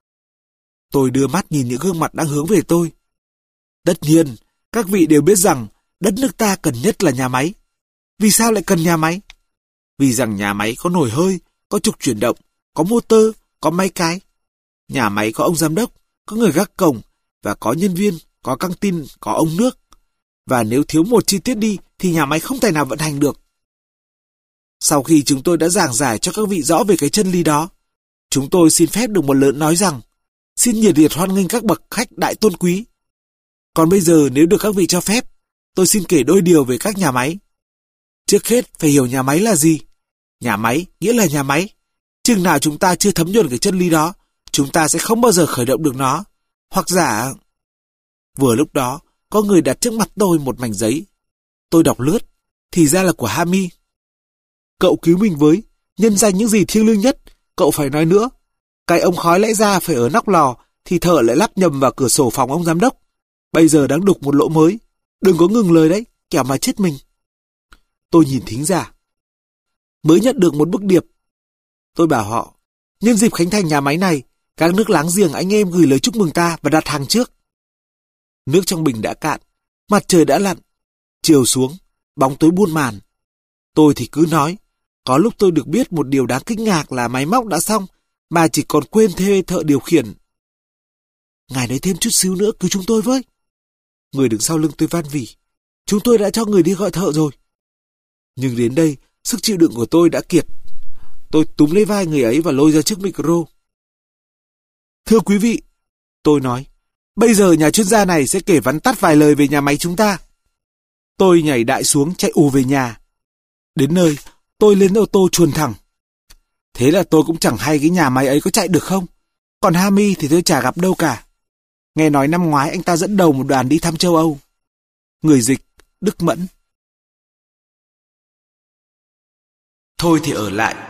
Tôi đưa mắt nhìn những gương mặt đang hướng về tôi. Tất nhiên, các vị đều biết rằng đất nước ta cần nhất là nhà máy. Vì sao lại cần nhà máy? Vì rằng nhà máy có nồi hơi, có trục chuyển động, có motor, có máy cái. Nhà máy có ông giám đốc, có người gác cổng, và có nhân viên, có căng tin, có ống nước. Và nếu thiếu một chi tiết đi thì nhà máy không thể nào vận hành được. Sau khi chúng tôi đã giảng giải cho các vị rõ về cái chân lý đó, chúng tôi xin phép được một lần nói rằng xin nhiệt liệt hoan nghênh các bậc khách đại tôn quý. Còn bây giờ nếu được các vị cho phép, tôi xin kể đôi điều về các nhà máy. Trước hết phải hiểu nhà máy là gì. Nhà máy nghĩa là nhà máy. Chừng nào chúng ta chưa thấm nhuần cái chân lý đó, chúng ta sẽ không bao giờ khởi động được nó. Hoặc giả... Vừa lúc đó, có người đặt trước mặt tôi một mảnh giấy. Tôi đọc lướt, thì ra là của Hami. Cậu cứu mình với, nhân danh những gì thiêng liêng nhất, cậu phải nói nữa. Cái ống khói lẽ ra phải ở nóc lò, thì thợ lại lắp nhầm vào cửa sổ phòng ông giám đốc. Bây giờ đang đục một lỗ mới. Đừng có ngừng lời đấy, kẻo mà chết mình. Tôi nhìn thính giả. Mới nhận được một bức điệp. Tôi bảo họ, nhân dịp khánh thành nhà máy này, các nước láng giềng anh em gửi lời chúc mừng ta và đặt hàng trước. Nước trong bình đã cạn, mặt trời đã lặn, chiều xuống, bóng tối buôn màn. Tôi thì cứ nói, có lúc tôi được biết một điều đáng kinh ngạc là máy móc đã xong, mà chỉ còn quên thuê thợ điều khiển. ngài nói thêm chút xíu nữa cứu chúng tôi với. Người đứng sau lưng tôi van vỉ. Chúng tôi đã cho người đi gọi thợ rồi. Nhưng đến đây, sức chịu đựng của tôi đã kiệt. Tôi túm lấy vai người ấy và lôi ra trước micro. Thưa quý vị, tôi nói, bây giờ nhà chuyên gia này sẽ kể vắn tắt vài lời về nhà máy chúng ta. Tôi nhảy đại xuống chạy ù về nhà. Đến nơi, tôi lên ô tô chuồn thẳng. Thế là tôi cũng chẳng hay cái nhà máy ấy có chạy được không. Còn Hami thì tôi chả gặp đâu cả. Nghe nói năm ngoái anh ta dẫn đầu một đoàn đi thăm châu Âu. Người dịch, Đức Mẫn. Thôi thì ở lại.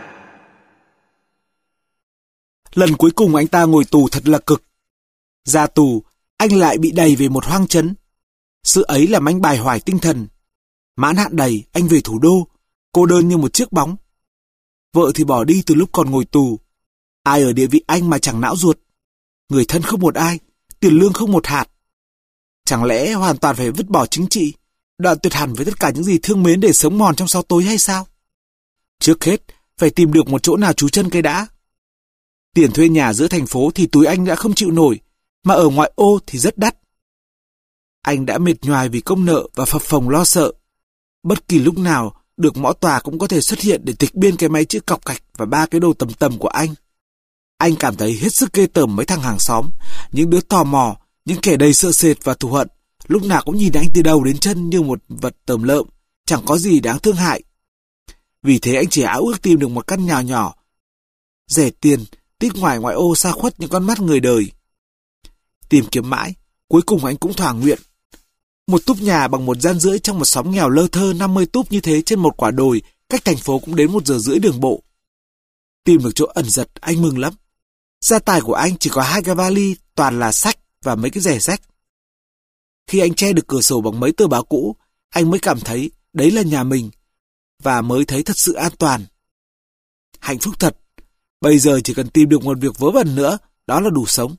Lần cuối cùng anh ta ngồi tù thật là cực. Ra tù, anh lại bị đày về một hoang trấn. Sự ấy làm anh bài hoài tinh thần. Mãn hạn đầy, anh về thủ đô, cô đơn như một chiếc bóng. Vợ thì bỏ đi từ lúc còn ngồi tù. Ai ở địa vị anh mà chẳng não ruột. Người thân không một ai, tiền lương không một hạt. Chẳng lẽ hoàn toàn phải vứt bỏ chính trị, đoạn tuyệt hẳn với tất cả những gì thương mến để sống mòn trong sau tối hay sao? Trước hết, phải tìm được một chỗ nào trú chân cái đã. Tiền thuê nhà giữa thành phố thì túi anh đã không chịu nổi, mà ở ngoại ô thì rất đắt. Anh đã mệt nhoài vì công nợ và phập phồng lo sợ. Bất kỳ lúc nào, được mõ tòa cũng có thể xuất hiện để tịch biên cái máy chữ cọc cạch và ba cái đồ tầm tầm của anh. Anh cảm thấy hết sức ghê tởm mấy thằng hàng xóm, những đứa tò mò, những kẻ đầy sợ sệt và thù hận, lúc nào cũng nhìn anh từ đầu đến chân như một vật tởm lợm, chẳng có gì đáng thương hại. Vì thế anh chỉ áo ước tìm được một căn nhà nhỏ, rẻ tiền, tít ngoài ngoại ô xa khuất những con mắt người đời. Tìm kiếm mãi, cuối cùng anh cũng thỏa nguyện. Một túp nhà bằng một gian rưỡi trong một xóm nghèo lơ thơ năm mươi túp như thế trên một quả đồi, cách thành phố cũng đến một giờ rưỡi đường bộ. Tìm được chỗ ẩn giật, anh mừng lắm. Gia tài của anh chỉ có hai cái vali toàn là sách và mấy cái rẻ rách. Khi anh che được cửa sổ bằng mấy tờ báo cũ, anh mới cảm thấy đấy là nhà mình, và mới thấy thật sự an toàn. Hạnh phúc thật, bây giờ chỉ cần tìm được một việc vớ vẩn nữa, đó là đủ sống.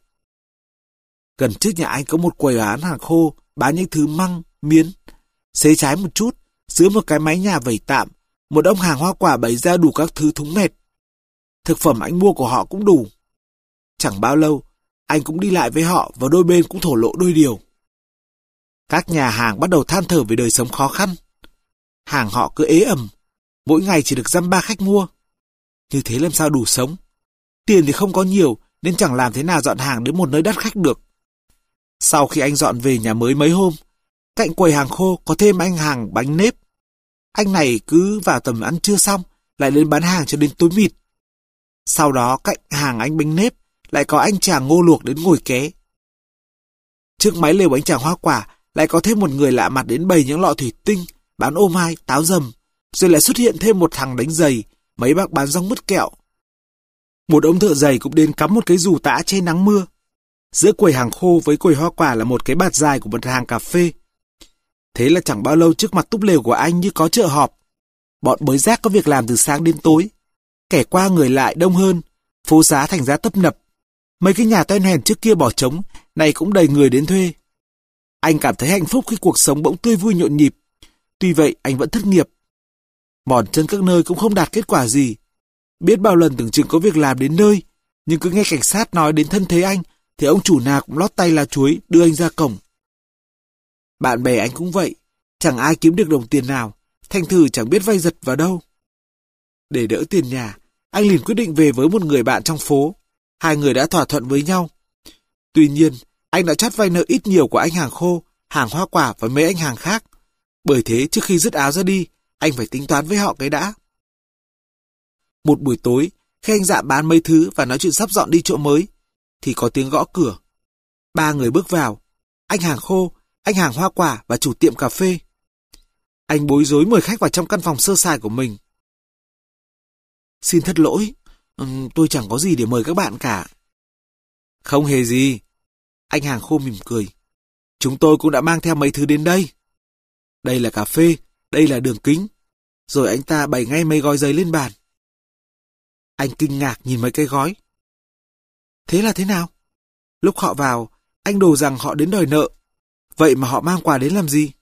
Gần trước nhà anh có một quầy bán hàng khô, bán những thứ măng, miến. Xế trái một chút, dưới một cái mái nhà vẩy tạm, một ông hàng hoa quả bày ra đủ các thứ thúng mệt. Thực phẩm anh mua của họ cũng đủ. Chẳng bao lâu, anh cũng đi lại với họ và đôi bên cũng thổ lộ đôi điều. Các nhà hàng bắt đầu than thở về đời sống khó khăn. Hàng họ cứ ế ẩm, mỗi ngày chỉ được dăm ba khách mua. Như thế làm sao đủ sống? Tiền thì không có nhiều nên chẳng làm thế nào dọn hàng đến một nơi đắt khách được. Sau khi anh dọn về nhà mới mấy hôm, cạnh quầy hàng khô có thêm anh hàng bánh nếp. Anh này cứ vào tầm ăn trưa xong lại lên bán hàng cho đến tối mịt. Sau đó cạnh hàng anh bánh nếp lại có anh chàng ngô luộc đến ngồi ké. Trước máy lều bánh chàng hoa quả lại có thêm một người lạ mặt đến bày những lọ thủy tinh, bán ô mai, táo dầm. Rồi lại xuất hiện thêm một thằng đánh giày, mấy bác bán rong mứt kẹo. Một ông thợ giày cũng đến cắm một cái dù tã che nắng mưa. Giữa quầy hàng khô với quầy hoa quả là một cái bạt dài của một hàng cà phê. Thế là chẳng bao lâu trước mặt túp lều của anh như có chợ họp. Bọn bới rác có việc làm từ sáng đến tối. Kẻ qua người lại đông hơn, phố xá thành ra tấp nập. Mấy cái nhà toen hèn trước kia bỏ trống, này cũng đầy người đến thuê. Anh cảm thấy hạnh phúc khi cuộc sống bỗng tươi vui nhộn nhịp. Tuy vậy anh vẫn thất nghiệp. Mòn chân các nơi cũng không đạt kết quả gì. Biết bao lần tưởng chừng có việc làm đến nơi, nhưng cứ nghe cảnh sát nói đến thân thế anh, thì ông chủ nào cũng lót tay lá chuối đưa anh ra cổng. Bạn bè anh cũng vậy, chẳng ai kiếm được đồng tiền nào, thành thử chẳng biết vay giật vào đâu. Để đỡ tiền nhà, anh liền quyết định về với một người bạn trong phố. Hai người đã thỏa thuận với nhau. Tuy nhiên, anh đã chót vay nợ ít nhiều của anh hàng khô, hàng hoa quả và mấy anh hàng khác. Bởi thế trước khi dứt áo ra đi, anh phải tính toán với họ cái đã. Một buổi tối, khi anh Dạ bán mấy thứ và nói chuyện sắp dọn đi chỗ mới, thì có tiếng gõ cửa. Ba người bước vào, anh hàng khô, anh hàng hoa quả và chủ tiệm cà phê. Anh bối rối mời khách vào trong căn phòng sơ sài của mình. Xin thất lỗi, tôi chẳng có gì để mời các bạn cả. Không hề gì. Anh hàng khô mỉm cười. Chúng tôi cũng đã mang theo mấy thứ đến đây. Đây là cà phê, đây là đường kính. Rồi anh ta bày ngay mấy gói giấy lên bàn. Anh kinh ngạc nhìn mấy cái gói. Thế là thế nào? Lúc họ vào, anh đổ rằng họ đến đòi nợ. Vậy mà họ mang quà đến làm gì?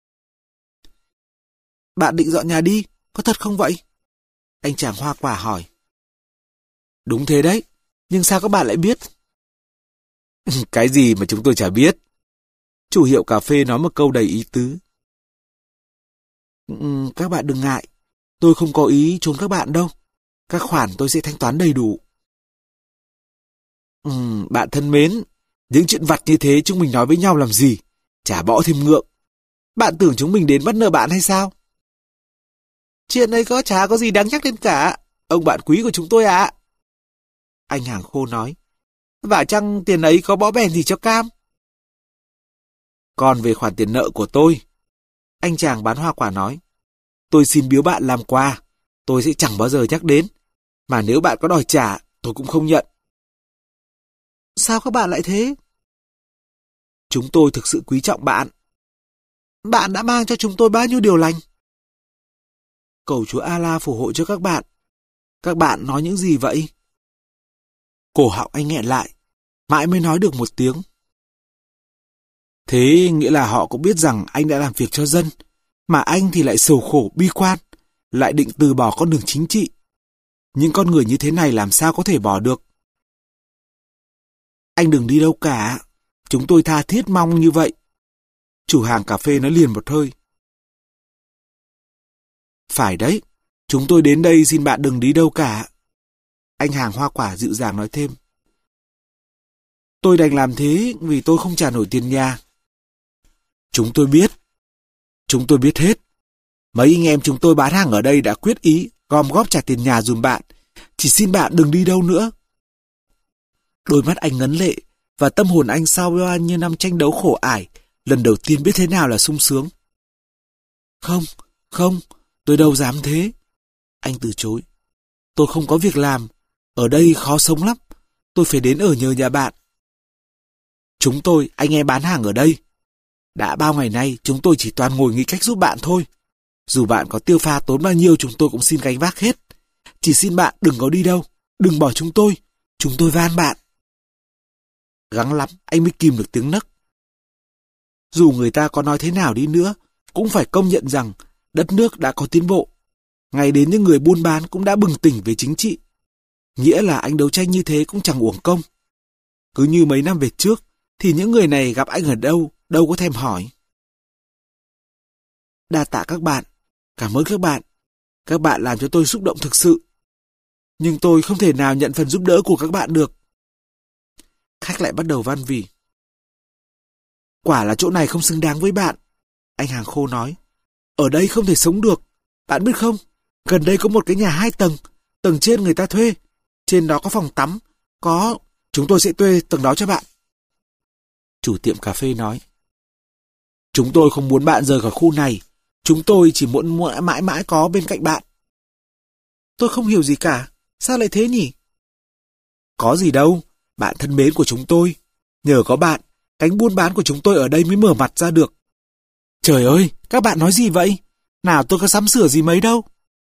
Bạn định dọn nhà đi, có thật không vậy? Anh chàng hoa quả hỏi. Đúng thế đấy, nhưng sao các bạn lại biết? Cái gì mà chúng tôi chả biết. Chủ hiệu cà phê nói một câu đầy ý tứ. "Ừ, các bạn đừng ngại, tôi không có ý trốn các bạn đâu. Các khoản tôi sẽ thanh toán đầy đủ." Ừ, bạn thân mến, những chuyện vặt như thế chúng mình nói với nhau làm gì? Chả bỏ thêm ngượng. Bạn tưởng chúng mình đến bắt nợ bạn hay sao? Chuyện ấy có chả có gì đáng nhắc đến cả. Ông bạn quý của chúng tôi ạ. Anh hàng khô nói. Và chăng tiền ấy có bõ bèn gì cho cam? Còn về khoản tiền nợ của tôi, anh chàng bán hoa quả nói. Tôi xin biếu bạn làm quà. Tôi sẽ chẳng bao giờ nhắc đến. Mà nếu bạn có đòi trả, tôi cũng không nhận. Sao các bạn lại thế? Chúng tôi thực sự quý trọng bạn. Bạn đã mang cho chúng tôi bao nhiêu điều lành. Cầu Chúa Allah phù hộ cho các bạn. Các bạn nói những gì vậy? Cổ họng anh nghẹn lại, mãi mới nói được một tiếng. Thế nghĩa là họ cũng biết rằng anh đã làm việc cho dân, mà anh thì lại sầu khổ bi quan, lại định từ bỏ con đường chính trị. Những con người như thế này làm sao có thể bỏ được? Anh đừng đi đâu cả, chúng tôi tha thiết mong như vậy. Chủ hàng cà phê nói liền một hơi. Phải đấy, chúng tôi đến đây xin bạn đừng đi đâu cả. Anh hàng hoa quả dịu dàng nói thêm. Tôi đành làm thế vì tôi không trả nổi tiền nhà. Chúng tôi biết. Chúng tôi biết hết. Mấy anh em chúng tôi bán hàng ở đây đã quyết ý gom góp trả tiền nhà dùm bạn. Chỉ xin bạn đừng đi đâu nữa. Đôi mắt anh ngấn lệ và tâm hồn anh sau bao nhiêu năm tranh đấu khổ ải, lần đầu tiên biết thế nào là sung sướng. Không, không, tôi đâu dám thế. Anh từ chối. Tôi không có việc làm. Ở đây khó sống lắm. Tôi phải đến ở nhờ nhà bạn. Chúng tôi, anh em bán hàng ở đây. Đã bao ngày nay chúng tôi chỉ toàn ngồi nghĩ cách giúp bạn thôi. Dù bạn có tiêu pha tốn bao nhiêu chúng tôi cũng xin gánh vác hết. Chỉ xin bạn đừng có đi đâu. Đừng bỏ chúng tôi. Chúng tôi van bạn. Gắng lắm anh mới kìm được tiếng nấc. Dù người ta có nói thế nào đi nữa, cũng phải công nhận rằng đất nước đã có tiến bộ. Ngay đến những người buôn bán cũng đã bừng tỉnh về chính trị. Nghĩa là anh đấu tranh như thế cũng chẳng uổng công. Cứ như mấy năm về trước, thì những người này gặp anh ở đâu, đâu có thèm hỏi. Đa tạ các bạn, cảm ơn các bạn. Các bạn làm cho tôi xúc động thực sự. Nhưng tôi không thể nào nhận phần giúp đỡ của các bạn được. Khách lại bắt đầu van vỉ. Quả là chỗ này không xứng đáng với bạn. Anh hàng khô nói. Ở đây không thể sống được. Bạn biết không, gần đây có một cái nhà hai tầng. Tầng trên người ta thuê. Trên đó có phòng tắm. Có, chúng tôi sẽ thuê tầng đó cho bạn. Chủ tiệm cà phê nói. Chúng tôi không muốn bạn rời khỏi khu này. Chúng tôi chỉ muốn mãi mãi có bên cạnh bạn. Tôi không hiểu gì cả. Sao lại thế nhỉ? Có gì đâu, bạn thân mến của chúng tôi. Nhờ có bạn, cánh buôn bán của chúng tôi ở đây mới mở mặt ra được. Trời ơi, các bạn nói gì vậy? Nào tôi có sắm sửa gì mấy đâu.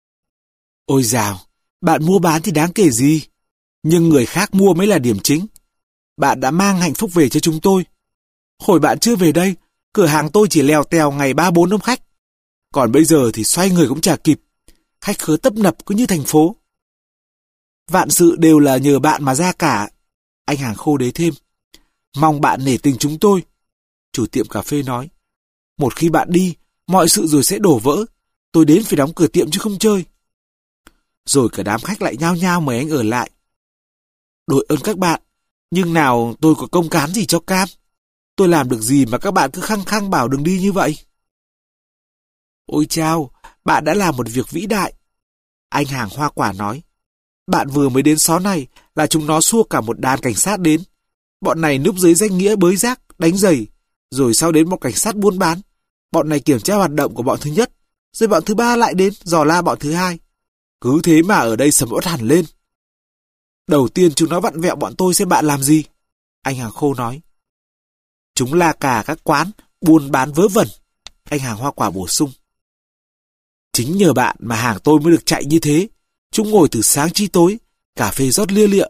Ôi dào, bạn mua bán thì đáng kể gì. Nhưng người khác mua mới là điểm chính. Bạn đã mang hạnh phúc về cho chúng tôi. Hồi bạn chưa về đây, cửa hàng tôi chỉ lèo tèo ngày ba bốn ông khách. Còn bây giờ thì xoay người cũng chả kịp. Khách khứa tấp nập cứ như thành phố. Vạn sự đều là nhờ bạn mà ra cả. Anh hàng khô đế thêm. Mong bạn nể tình chúng tôi. Chủ tiệm cà phê nói. Một khi bạn đi, mọi sự rồi sẽ đổ vỡ. Tôi đến phải đóng cửa tiệm chứ không chơi. Rồi cả đám khách lại nhao nhao mời anh ở lại. Đội ơn các bạn. Nhưng nào tôi có công cán gì cho cam. Tôi làm được gì mà các bạn cứ khăng khăng bảo đừng đi như vậy. Ôi chao, bạn đã làm một việc vĩ đại. Anh hàng hoa quả nói. Bạn vừa mới đến xó này là chúng nó xua cả một đàn cảnh sát đến. Bọn này núp dưới danh nghĩa bới rác, đánh giày. Rồi sau đến một cảnh sát buôn bán. Bọn này kiểm tra hoạt động của bọn thứ nhất. Rồi bọn thứ ba lại đến dò la bọn thứ hai. Cứ thế mà ở đây sầm uất hẳn lên. Đầu tiên chúng nó vặn vẹo bọn tôi xem bạn làm gì. Anh hàng khô nói. Chúng la cả các quán, buôn bán vớ vẩn. Anh hàng hoa quả bổ sung. Chính nhờ bạn mà hàng tôi mới được chạy như thế. Chúng ngồi từ sáng chi tối, cà phê rót lia lịa.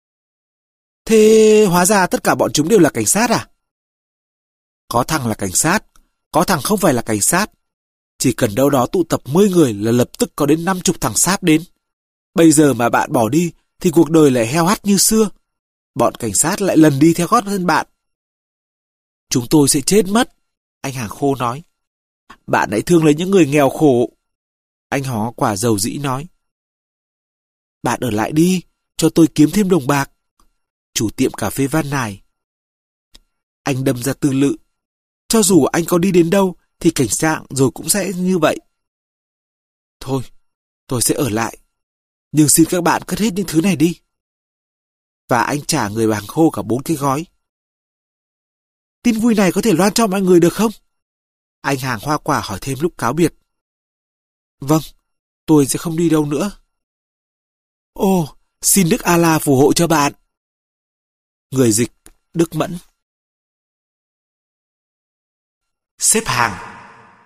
Thế hóa ra tất cả bọn chúng đều là cảnh sát à? Có thằng là cảnh sát, có thằng không phải là cảnh sát. Chỉ cần đâu đó tụ tập mười người là lập tức có đến năm chục thằng sáp đến. Bây giờ mà bạn bỏ đi thì cuộc đời lại heo hắt như xưa. bọn cảnh sát lại lần đi theo gót thân bạn. Chúng tôi sẽ chết mất, anh hàng khô nói. Bạn hãy thương lấy những người nghèo khổ. Anh hó quả dầu dĩ nói. Bạn ở lại đi, cho tôi kiếm thêm đồng bạc. Chủ tiệm cà phê van nài. Anh đâm ra tư lự. Cho dù anh có đi đến đâu, thì cảnh sát rồi cũng sẽ như vậy. Thôi, tôi sẽ ở lại. Nhưng xin các bạn cất hết những thứ này đi. Và anh trả người bà hàng khô cả bốn cái gói. Tin vui này có thể loan cho mọi người được không? Anh hàng hoa quả hỏi thêm lúc cáo biệt. Vâng, tôi sẽ không đi đâu nữa. Ồ, xin Đức Allah phù hộ cho bạn. Người dịch, Đức Mẫn. Xếp hàng.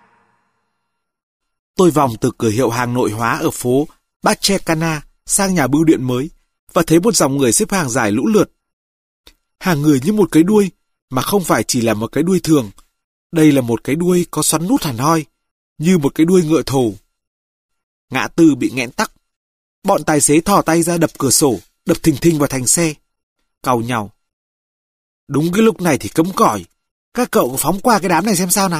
Tôi vòng từ cửa hiệu hàng nội hóa ở phố Bachekana sang nhà bưu điện mới và thấy một dòng người xếp hàng dài lũ lượt. Hàng người như một cái đuôi, mà không phải chỉ là một cái đuôi thường. Đây là một cái đuôi có xoắn nút hẳn hoi, như một cái đuôi ngựa thồ. Ngã tư bị nghẽn tắc. Bọn tài xế thò tay ra đập cửa sổ, đập thình thình vào thành xe. Càu nhau. Đúng cái lúc này thì cấm còi. Các cậu phóng qua cái đám này xem sao nào.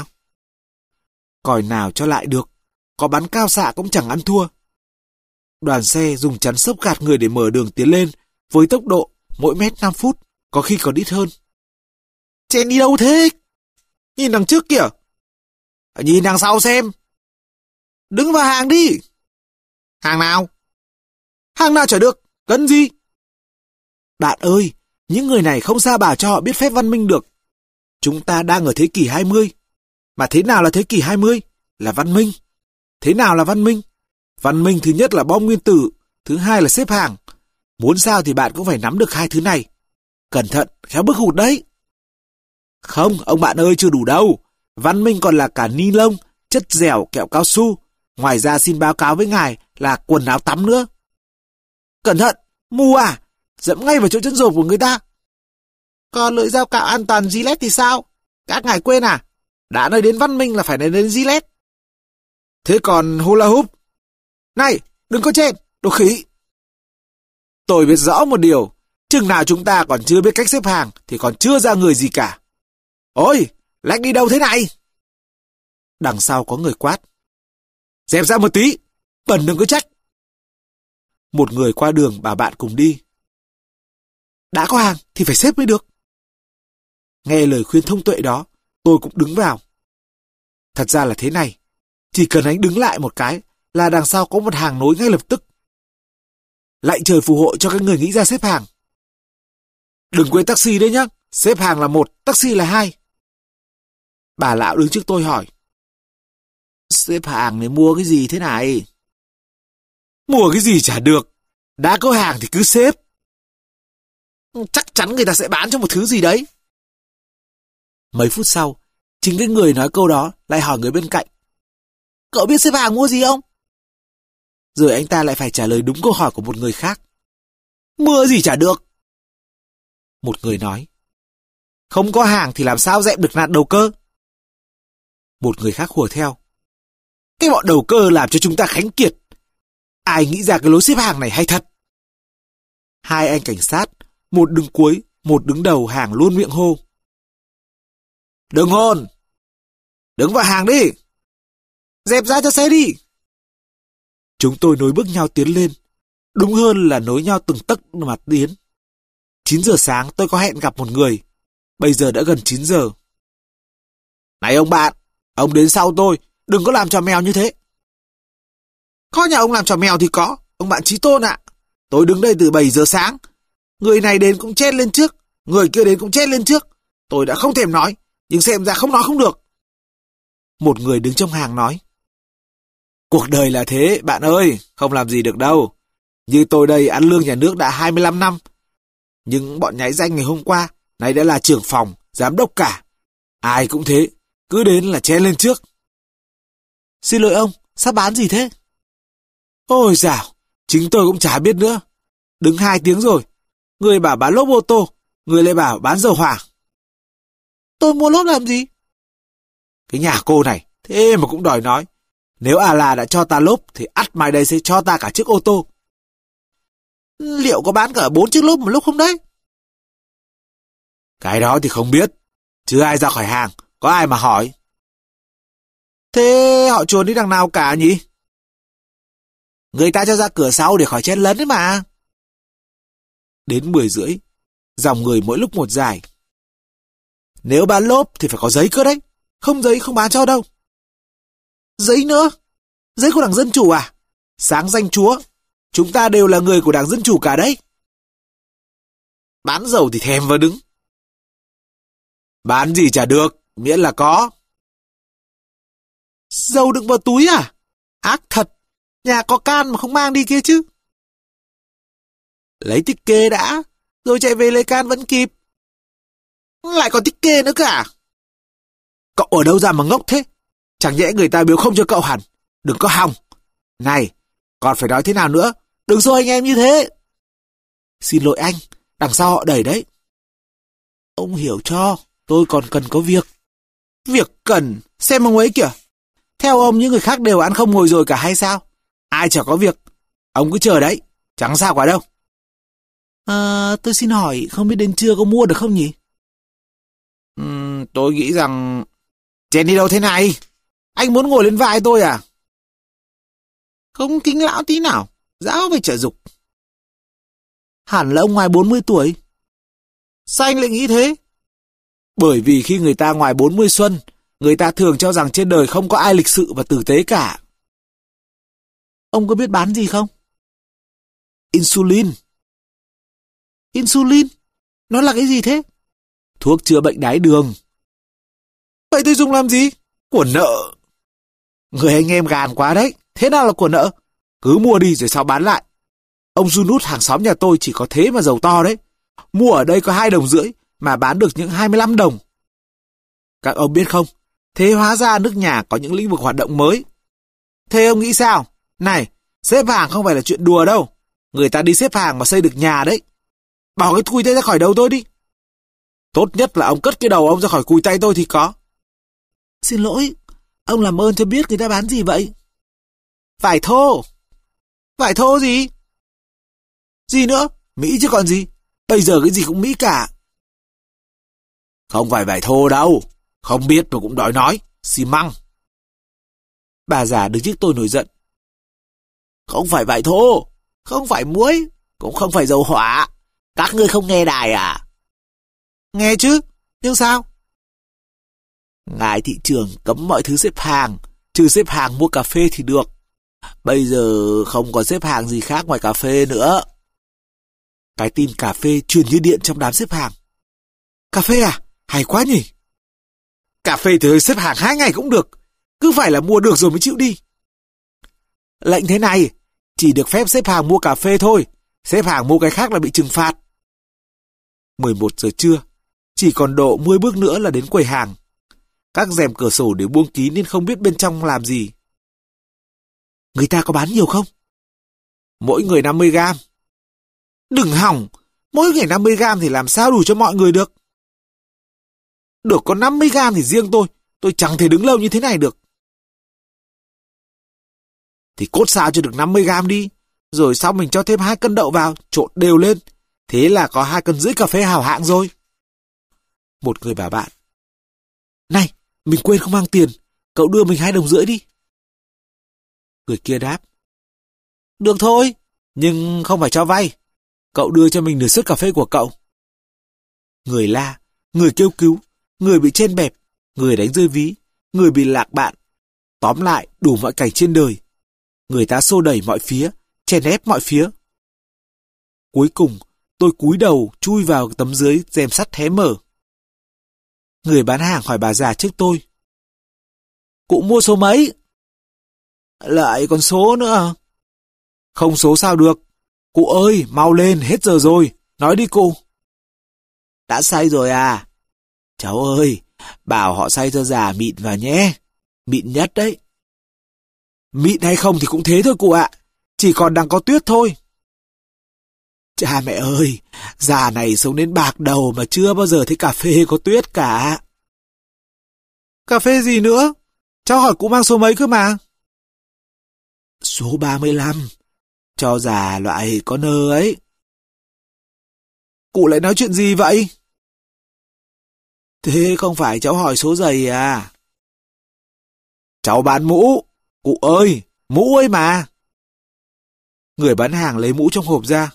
Còi nào cho lại được. Có bắn cao xạ cũng chẳng ăn thua. Đoàn xe dùng chắn xốp gạt người để mở đường tiến lên với tốc độ mỗi mét năm phút, có khi còn ít hơn. Chen đi đâu thế? Nhìn đằng trước kìa. Nhìn đằng sau xem. Đứng vào hàng đi. Hàng nào? Hàng nào chả được, cần gì? Bạn ơi, những người này không sao bảo cho họ biết phép văn minh được. Chúng ta đang ở thế kỷ hai mươi. Mà thế nào là thế kỷ hai mươi? Là văn minh. Thế nào là văn minh? Văn minh thứ nhất là bom nguyên tử, thứ hai là xếp hàng. Muốn sao thì bạn cũng phải nắm được hai thứ này. Cẩn thận, khéo bước hụt đấy. Không, ông bạn ơi, chưa đủ đâu. Văn minh còn là cả ni lông, chất dẻo, kẹo cao su. Ngoài ra xin báo cáo với ngài là quần áo tắm nữa. Cẩn thận, mù à? Dẫm ngay vào chỗ chân rộp của người ta. Còn lưỡi dao cạo an toàn Gillette thì sao? Các ngài quên à? Đã nói đến văn minh là phải nói đến Gillette. Thế còn hula hoop? Này, đừng có chen, đồ khỉ. Tôi biết rõ một điều. Chừng nào chúng ta còn chưa biết cách xếp hàng thì còn chưa ra người gì cả. Ôi, lách đi đâu thế này? Đằng sau có người quát. Dẹp ra một tí, bẩn đừng có trách. Một người qua đường bảo bạn cùng đi. Đã có hàng thì phải xếp mới được. Nghe lời khuyên thông tuệ đó, tôi cũng đứng vào. Thật ra là thế này, chỉ cần anh đứng lại một cái là đằng sau có một hàng nối ngay lập tức. Lạy trời phù hộ cho các người nghĩ ra xếp hàng. Đừng quên taxi đấy nhá, xếp hàng là một, taxi là hai. Bà lão đứng trước tôi hỏi. Xếp hàng để mua cái gì thế này? Mua cái gì chả được, đã có hàng thì cứ xếp. Chắc chắn người ta sẽ bán cho một thứ gì đấy. Mấy phút sau, chính cái người nói câu đó lại hỏi người bên cạnh. Cậu biết xếp hàng mua gì không? Rồi anh ta lại phải trả lời đúng câu hỏi của một người khác. Mua gì chả được. Một người nói. Không có hàng thì làm sao dẹp được nạn đầu cơ? Một người khác hùa theo. Cái bọn đầu cơ làm cho chúng ta khánh kiệt. Ai nghĩ ra cái lối xếp hàng này hay thật? Hai anh cảnh sát, một đứng cuối, một đứng đầu hàng luôn miệng hô. Đừng hôn! Đứng vào hàng đi! Dẹp ra cho xe đi! Chúng tôi nối bước nhau tiến lên. Đúng hơn là nối nhau từng tấc mà tiến. chín giờ sáng tôi có hẹn gặp một người. Bây giờ đã gần chín giờ. Này ông bạn, ông đến sau tôi, đừng có làm trò mèo như thế. Có nhà ông làm trò mèo thì có, ông bạn Chí Tôn ạ. Tôi đứng đây từ bảy giờ sáng. Người này đến cũng chen lên trước, người kia đến cũng chen lên trước. Tôi đã không thèm nói, nhưng xem ra không nói không được. Một người đứng trong hàng nói. Cuộc đời là thế, bạn ơi, không làm gì được đâu. Như tôi đây ăn lương nhà nước đã hai mươi lăm năm. Nhưng bọn nhái danh ngày hôm qua, nay đã là trưởng phòng, giám đốc cả. Ai cũng thế, cứ đến là chen lên trước. Xin lỗi ông, sắp bán gì thế? Ôi dào, chính tôi cũng chả biết nữa. Đứng hai tiếng rồi, người bảo bán lốp ô tô, người lại bảo bán dầu hỏa. Tôi mua lốp làm gì? Cái nhà cô này, thế mà cũng đòi nói. Nếu Allah đã cho ta lốp thì ắt mai đây sẽ cho ta cả chiếc ô tô. Liệu có bán cả bốn chiếc lốp một lúc không đấy? Cái đó thì không biết. Chưa ai ra khỏi hàng, có ai mà hỏi. Thế họ chuồn đi đằng nào cả nhỉ? Người ta cho ra cửa sau để khỏi chen lấn ấy mà. Đến mười rưỡi, dòng người mỗi lúc một dài. Nếu bán lốp thì phải có giấy cơ đấy. Không giấy không bán cho đâu. Giấy nữa? Giấy của Đảng Dân Chủ à? Sáng danh Chúa, chúng ta đều là người của Đảng Dân Chủ cả đấy. Bán dầu thì thèm và đứng. Bán gì chả được, miễn là có. Dầu đựng vào túi à? Ác thật, nhà có can mà không mang đi kia chứ. Lấy tích kê đã, rồi chạy về lấy can vẫn kịp. Lại còn tích kê nữa cả. Cậu ở đâu ra mà ngốc thế? Chẳng nhẽ người ta biếu không cho cậu hẳn. Đừng có hòng. Này, còn phải nói thế nào nữa? Đừng xô anh em như thế. Xin lỗi anh, đằng sau họ đẩy đấy. Ông hiểu cho, tôi còn cần có việc. Việc cần? Xem ông ấy kìa. Theo ông những người khác đều ăn không ngồi rồi cả hay sao? Ai chả có việc. Ông cứ chờ đấy, chẳng sao cả đâu. À, tôi xin hỏi, không biết đến trưa có mua được không nhỉ? Uhm, tôi nghĩ rằng... Chen đi đâu thế này? Anh muốn ngồi lên vai tôi à? Không kính lão tí nào, giáo về trợ dục. Hẳn là ông ngoài bốn mươi tuổi. Sao anh lại nghĩ thế? Bởi vì khi người ta ngoài bốn mươi xuân, người ta thường cho rằng trên đời không có ai lịch sự và tử tế cả. Ông có biết bán gì không? Insulin. Insulin? Nó là cái gì thế? Thuốc chữa bệnh đái đường. Vậy tôi dùng làm gì? Của nợ. Người anh em gàn quá đấy. Thế nào là của nợ? Cứ mua đi rồi sau bán lại. Ông Junut hàng xóm nhà tôi chỉ có thế mà giàu to đấy. Mua ở đây có hai đồng rưỡi mà bán được những hai mươi lăm đồng. Các ông biết không? Thế hóa ra nước nhà có những lĩnh vực hoạt động mới. Thế ông nghĩ sao? Này, xếp hàng không phải là chuyện đùa đâu. Người ta đi xếp hàng mà xây được nhà đấy. Bỏ cái cùi tay ra khỏi đầu tôi đi. Tốt nhất là ông cất cái đầu ông ra khỏi cùi tay tôi thì có. Xin lỗi, ông làm ơn cho biết người ta bán gì vậy? Vải thô. Vải thô gì? Gì nữa? Mỹ chứ còn gì? Bây giờ cái gì cũng Mỹ cả. Không phải vải thô đâu. Không biết mà cũng đòi nói. Xi măng. Bà già đứng trước tôi nổi giận. Không phải vải thô. Không phải muối. Cũng không phải dầu hỏa. Các ngươi không nghe đài à? Nghe chứ. Nhưng sao? Ngài thị trường cấm mọi thứ xếp hàng. Trừ xếp hàng mua cà phê thì được. Bây giờ không còn xếp hàng gì khác ngoài cà phê nữa. Cái tin cà phê truyền như điện trong đám xếp hàng. Cà phê à? Hay quá nhỉ? Cà phê thì xếp hàng hai ngày cũng được. Cứ phải là mua được rồi mới chịu đi. Lệnh thế này, chỉ được phép xếp hàng mua cà phê thôi. Xếp hàng mua cái khác là bị trừng phạt. mười một giờ trưa, chỉ còn độ mười bước nữa là đến quầy hàng. Các rèm cửa sổ đều buông kín nên không biết bên trong làm gì. Người ta có bán nhiều không? Mỗi người năm mươi gam. Đừng hỏng, mỗi người năm mươi gam thì làm sao đủ cho mọi người được. Được có năm mươi gam thì riêng tôi, tôi chẳng thể đứng lâu như thế này được. Thì cốt sao cho được năm mươi gam đi, rồi sau mình cho thêm hai cân đậu vào, trộn đều lên. Thế là có hai cân rưỡi cà phê hảo hạng rồi. Một người bảo bạn. Này, mình quên không mang tiền, cậu đưa mình hai đồng rưỡi đi. Người kia đáp. Được thôi, nhưng không phải cho vay. Cậu đưa cho mình nửa suất cà phê của cậu. Người la, người kêu cứu, người bị chen bẹp, người đánh rơi ví, người bị lạc bạn. Tóm lại, đủ mọi cảnh trên đời. Người ta xô đẩy mọi phía, chèn ép mọi phía. Cuối cùng, tôi cúi đầu chui vào tấm dưới rèm sắt hé mở. Người bán hàng hỏi bà già trước tôi. Cụ mua số mấy? Lại còn số nữa à? Không số sao được. Cụ ơi, mau lên, hết giờ rồi. Nói đi cụ. Đã say rồi à? Cháu ơi, bảo họ xay cho già mịn vào nhé. Mịn nhất đấy. Mịn hay không thì cũng thế thôi cụ ạ. Chỉ còn đang có tuyết thôi. Cha mẹ ơi, già này sống đến bạc đầu mà chưa bao giờ thấy cà phê có tuyết cả. Cà phê gì nữa? Cháu hỏi cụ mang số mấy cơ mà. Số ba mươi lăm. Cho già loại có nơ ấy. Cụ lại nói chuyện gì vậy? Thế không phải cháu hỏi số giày à? Cháu bán mũ. Cụ ơi, mũ ấy mà. Người bán hàng lấy mũ trong hộp ra.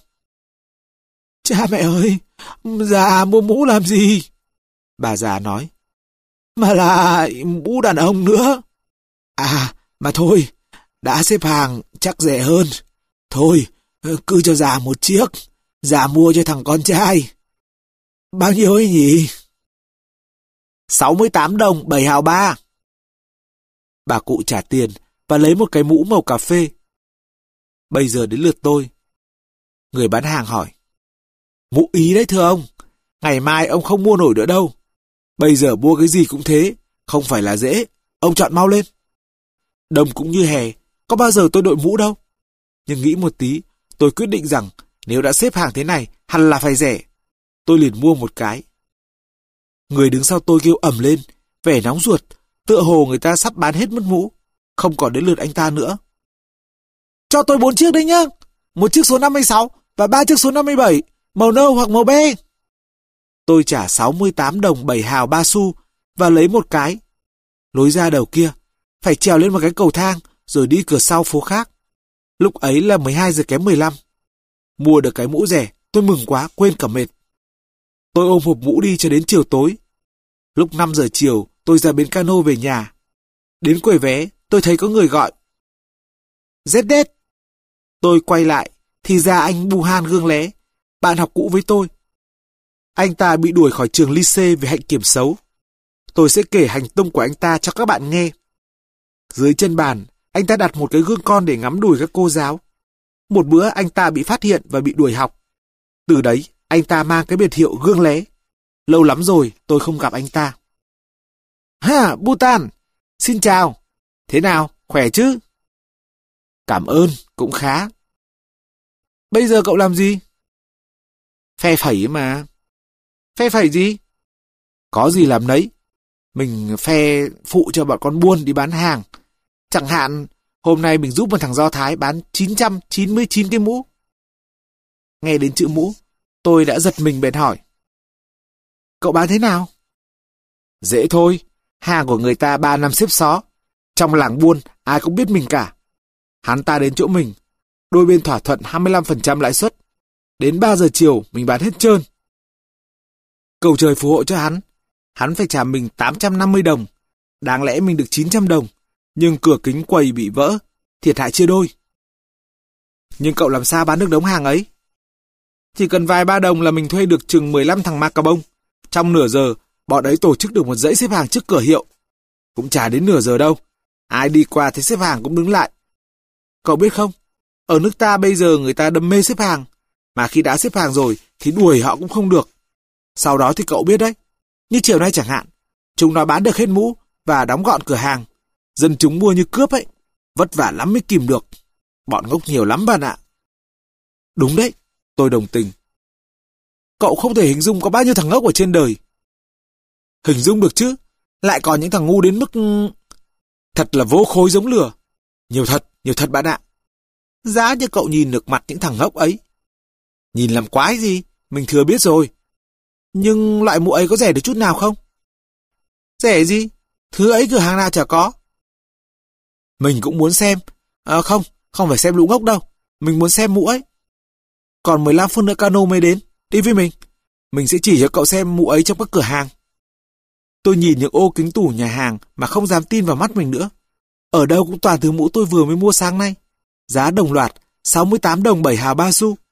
Cha mẹ ơi, già mua mũ làm gì? Bà già nói. Mà là mũ đàn ông nữa. À, mà thôi, đã xếp hàng chắc rẻ hơn. Thôi, cứ cho già một chiếc. Già mua cho thằng con trai. Bao nhiêu ấy nhỉ? sáu mươi tám đồng bảy hào ba. Bà cụ trả tiền và lấy một cái mũ màu cà phê. Bây giờ đến lượt tôi. Người bán hàng hỏi. Mũ Ý đấy thưa ông. Ngày mai ông không mua nổi nữa đâu. Bây giờ mua cái gì cũng thế. Không phải là dễ. Ông chọn mau lên. Đông cũng như hè. Có bao giờ tôi đội mũ đâu. Nhưng nghĩ một tí, tôi quyết định rằng nếu đã xếp hàng thế này, hẳn là phải rẻ. Tôi liền mua một cái. Người đứng sau tôi kêu ầm lên, vẻ nóng ruột, tựa hồ người ta sắp bán hết mất mũ. Không còn đến lượt anh ta nữa. Cho tôi bốn chiếc đấy nhá. Một chiếc số năm mươi sáu và ba chiếc số năm mươi bảy, màu nâu hoặc màu be. Tôi trả sáu mươi tám đồng bảy hào ba xu và lấy một cái. Lối ra đầu kia, phải trèo lên một cái cầu thang rồi đi cửa sau phố khác. Lúc ấy là mười hai giờ kém mười lăm. Mua được cái mũ rẻ, tôi mừng quá, quên cả mệt. Tôi ôm hộp mũ đi cho đến chiều tối. Lúc năm giờ chiều, tôi ra bến cano về nhà. Đến quầy vé, tôi thấy có người gọi. dét đét. Tôi quay lại, thì ra anh Buhan Gương Lé, bạn học cũ với tôi. Anh ta bị đuổi khỏi trường lycée vì hạnh kiểm xấu. Tôi sẽ kể hành tung của anh ta cho các bạn nghe. Dưới chân bàn, anh ta đặt một cái gương con để ngắm đùi các cô giáo. Một bữa anh ta bị phát hiện và bị đuổi học. Từ đấy, anh ta mang cái biệt hiệu Gương Lé. Lâu lắm rồi tôi không gặp anh ta. Ha, Bhutan, xin chào. Thế nào, khỏe chứ? Cảm ơn, cũng khá. Bây giờ cậu làm gì? Phe phẩy mà. Phe phẩy gì? Có gì làm nấy. Mình phe phụ cho bọn con buôn đi bán hàng. Chẳng hạn, hôm nay mình giúp một thằng Do Thái bán chín trăm chín mươi chín cái mũ. Nghe đến chữ mũ, tôi đã giật mình bèn hỏi. Cậu bán thế nào? Dễ thôi, hàng của người ta ba năm xếp xó. Trong làng buôn, ai cũng biết mình cả. Hắn ta đến chỗ mình, đôi bên thỏa thuận hai mươi lăm phần trăm lãi suất. Đến ba giờ chiều, mình bán hết trơn. Cầu trời phù hộ cho hắn. Hắn phải trả mình tám trăm năm mươi đồng. Đáng lẽ mình được chín trăm đồng. Nhưng cửa kính quầy bị vỡ, thiệt hại chia đôi. Nhưng cậu làm sao bán được đống hàng ấy? Chỉ cần vài ba đồng là mình thuê được chừng mười lăm thằng ma cà bông. Trong nửa giờ, bọn ấy tổ chức được một dãy xếp hàng trước cửa hiệu. Cũng chả đến nửa giờ đâu. Ai đi qua thấy xếp hàng cũng đứng lại. Cậu biết không, ở nước ta bây giờ người ta đam mê xếp hàng. Mà khi đã xếp hàng rồi thì đuổi họ cũng không được. Sau đó thì cậu biết đấy. Như chiều nay chẳng hạn, chúng nó bán được hết mũ và đóng gọn cửa hàng. Dân chúng mua như cướp ấy. Vất vả lắm mới kìm được. Bọn ngốc nhiều lắm bạn ạ. Đúng đấy, tôi đồng tình. Cậu không thể hình dung có bao nhiêu thằng ngốc ở trên đời. Hình dung được chứ. Lại còn những thằng ngu đến mức... Thật là vô khối giống lửa. Nhiều thật, nhiều thật bạn ạ. Giá như cậu nhìn được mặt những thằng ngốc ấy. Nhìn làm quái gì, mình thừa biết rồi. Nhưng loại mũ ấy có rẻ được chút nào không? Rẻ gì? Thứ ấy cửa hàng nào chả có. Mình cũng muốn xem. À không, không phải xem lũ ngốc đâu. Mình muốn xem mũ ấy. Còn mười lăm phút nữa cano mới đến. Đi với mình. Mình sẽ chỉ cho cậu xem mũ ấy trong các cửa hàng. Tôi nhìn những ô kính tủ nhà hàng mà không dám tin vào mắt mình nữa. Ở đâu cũng toàn thứ mũ tôi vừa mới mua sáng nay. Giá đồng loạt sáu mươi tám đồng bảy hào ba xu.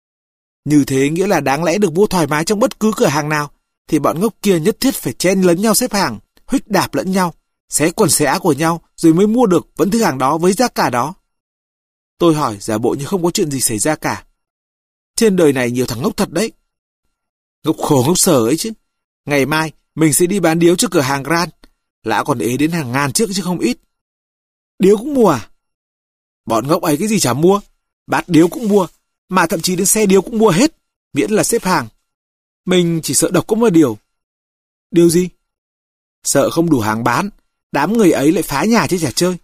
Như thế nghĩa là đáng lẽ được mua thoải mái trong bất cứ cửa hàng nào, thì bọn ngốc kia nhất thiết phải chen lấn nhau xếp hàng, huých đạp lẫn nhau, xé quần xé áo của nhau rồi mới mua được vẫn thứ hàng đó với giá cả đó. Tôi hỏi giả bộ như không có chuyện gì xảy ra cả. Trên đời này nhiều thằng ngốc thật đấy. Ngốc khổ ngốc sở ấy chứ. Ngày mai mình sẽ đi bán điếu trước cửa hàng Grand. Lão còn ế đến hàng ngàn chiếc chứ không ít. Điếu cũng mua à? Bọn ngốc ấy cái gì chả mua. Bát điếu cũng mua. Mà thậm chí đến xe điếu cũng mua hết. Miễn là xếp hàng. Mình chỉ sợ độc có một điều. Điều gì? Sợ không đủ hàng bán. Đám người ấy lại phá nhà chứ chả chơi.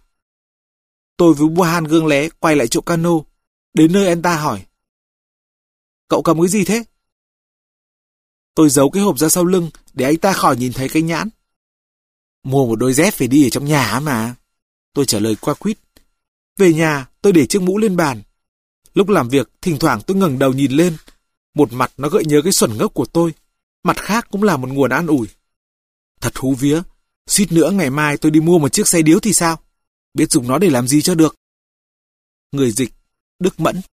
Tôi với Buhan Gương Lé quay lại chỗ cano. Đến nơi anh ta hỏi. Cậu cầm cái gì thế? Tôi giấu cái hộp ra sau lưng để anh ta khỏi nhìn thấy cái nhãn. Mua một đôi dép về đi ở trong nhà mà. Tôi trả lời qua quýt. Về nhà, tôi để chiếc mũ lên bàn. Lúc làm việc, thỉnh thoảng tôi ngẩng đầu nhìn lên. Một mặt nó gợi nhớ cái xuẩn ngốc của tôi. Mặt khác cũng là một nguồn an ủi. Thật hú vía, suýt nữa ngày mai tôi đi mua một chiếc xe điếu thì sao? Biết dùng nó để làm gì cho được. Người dịch, Đức Mẫn.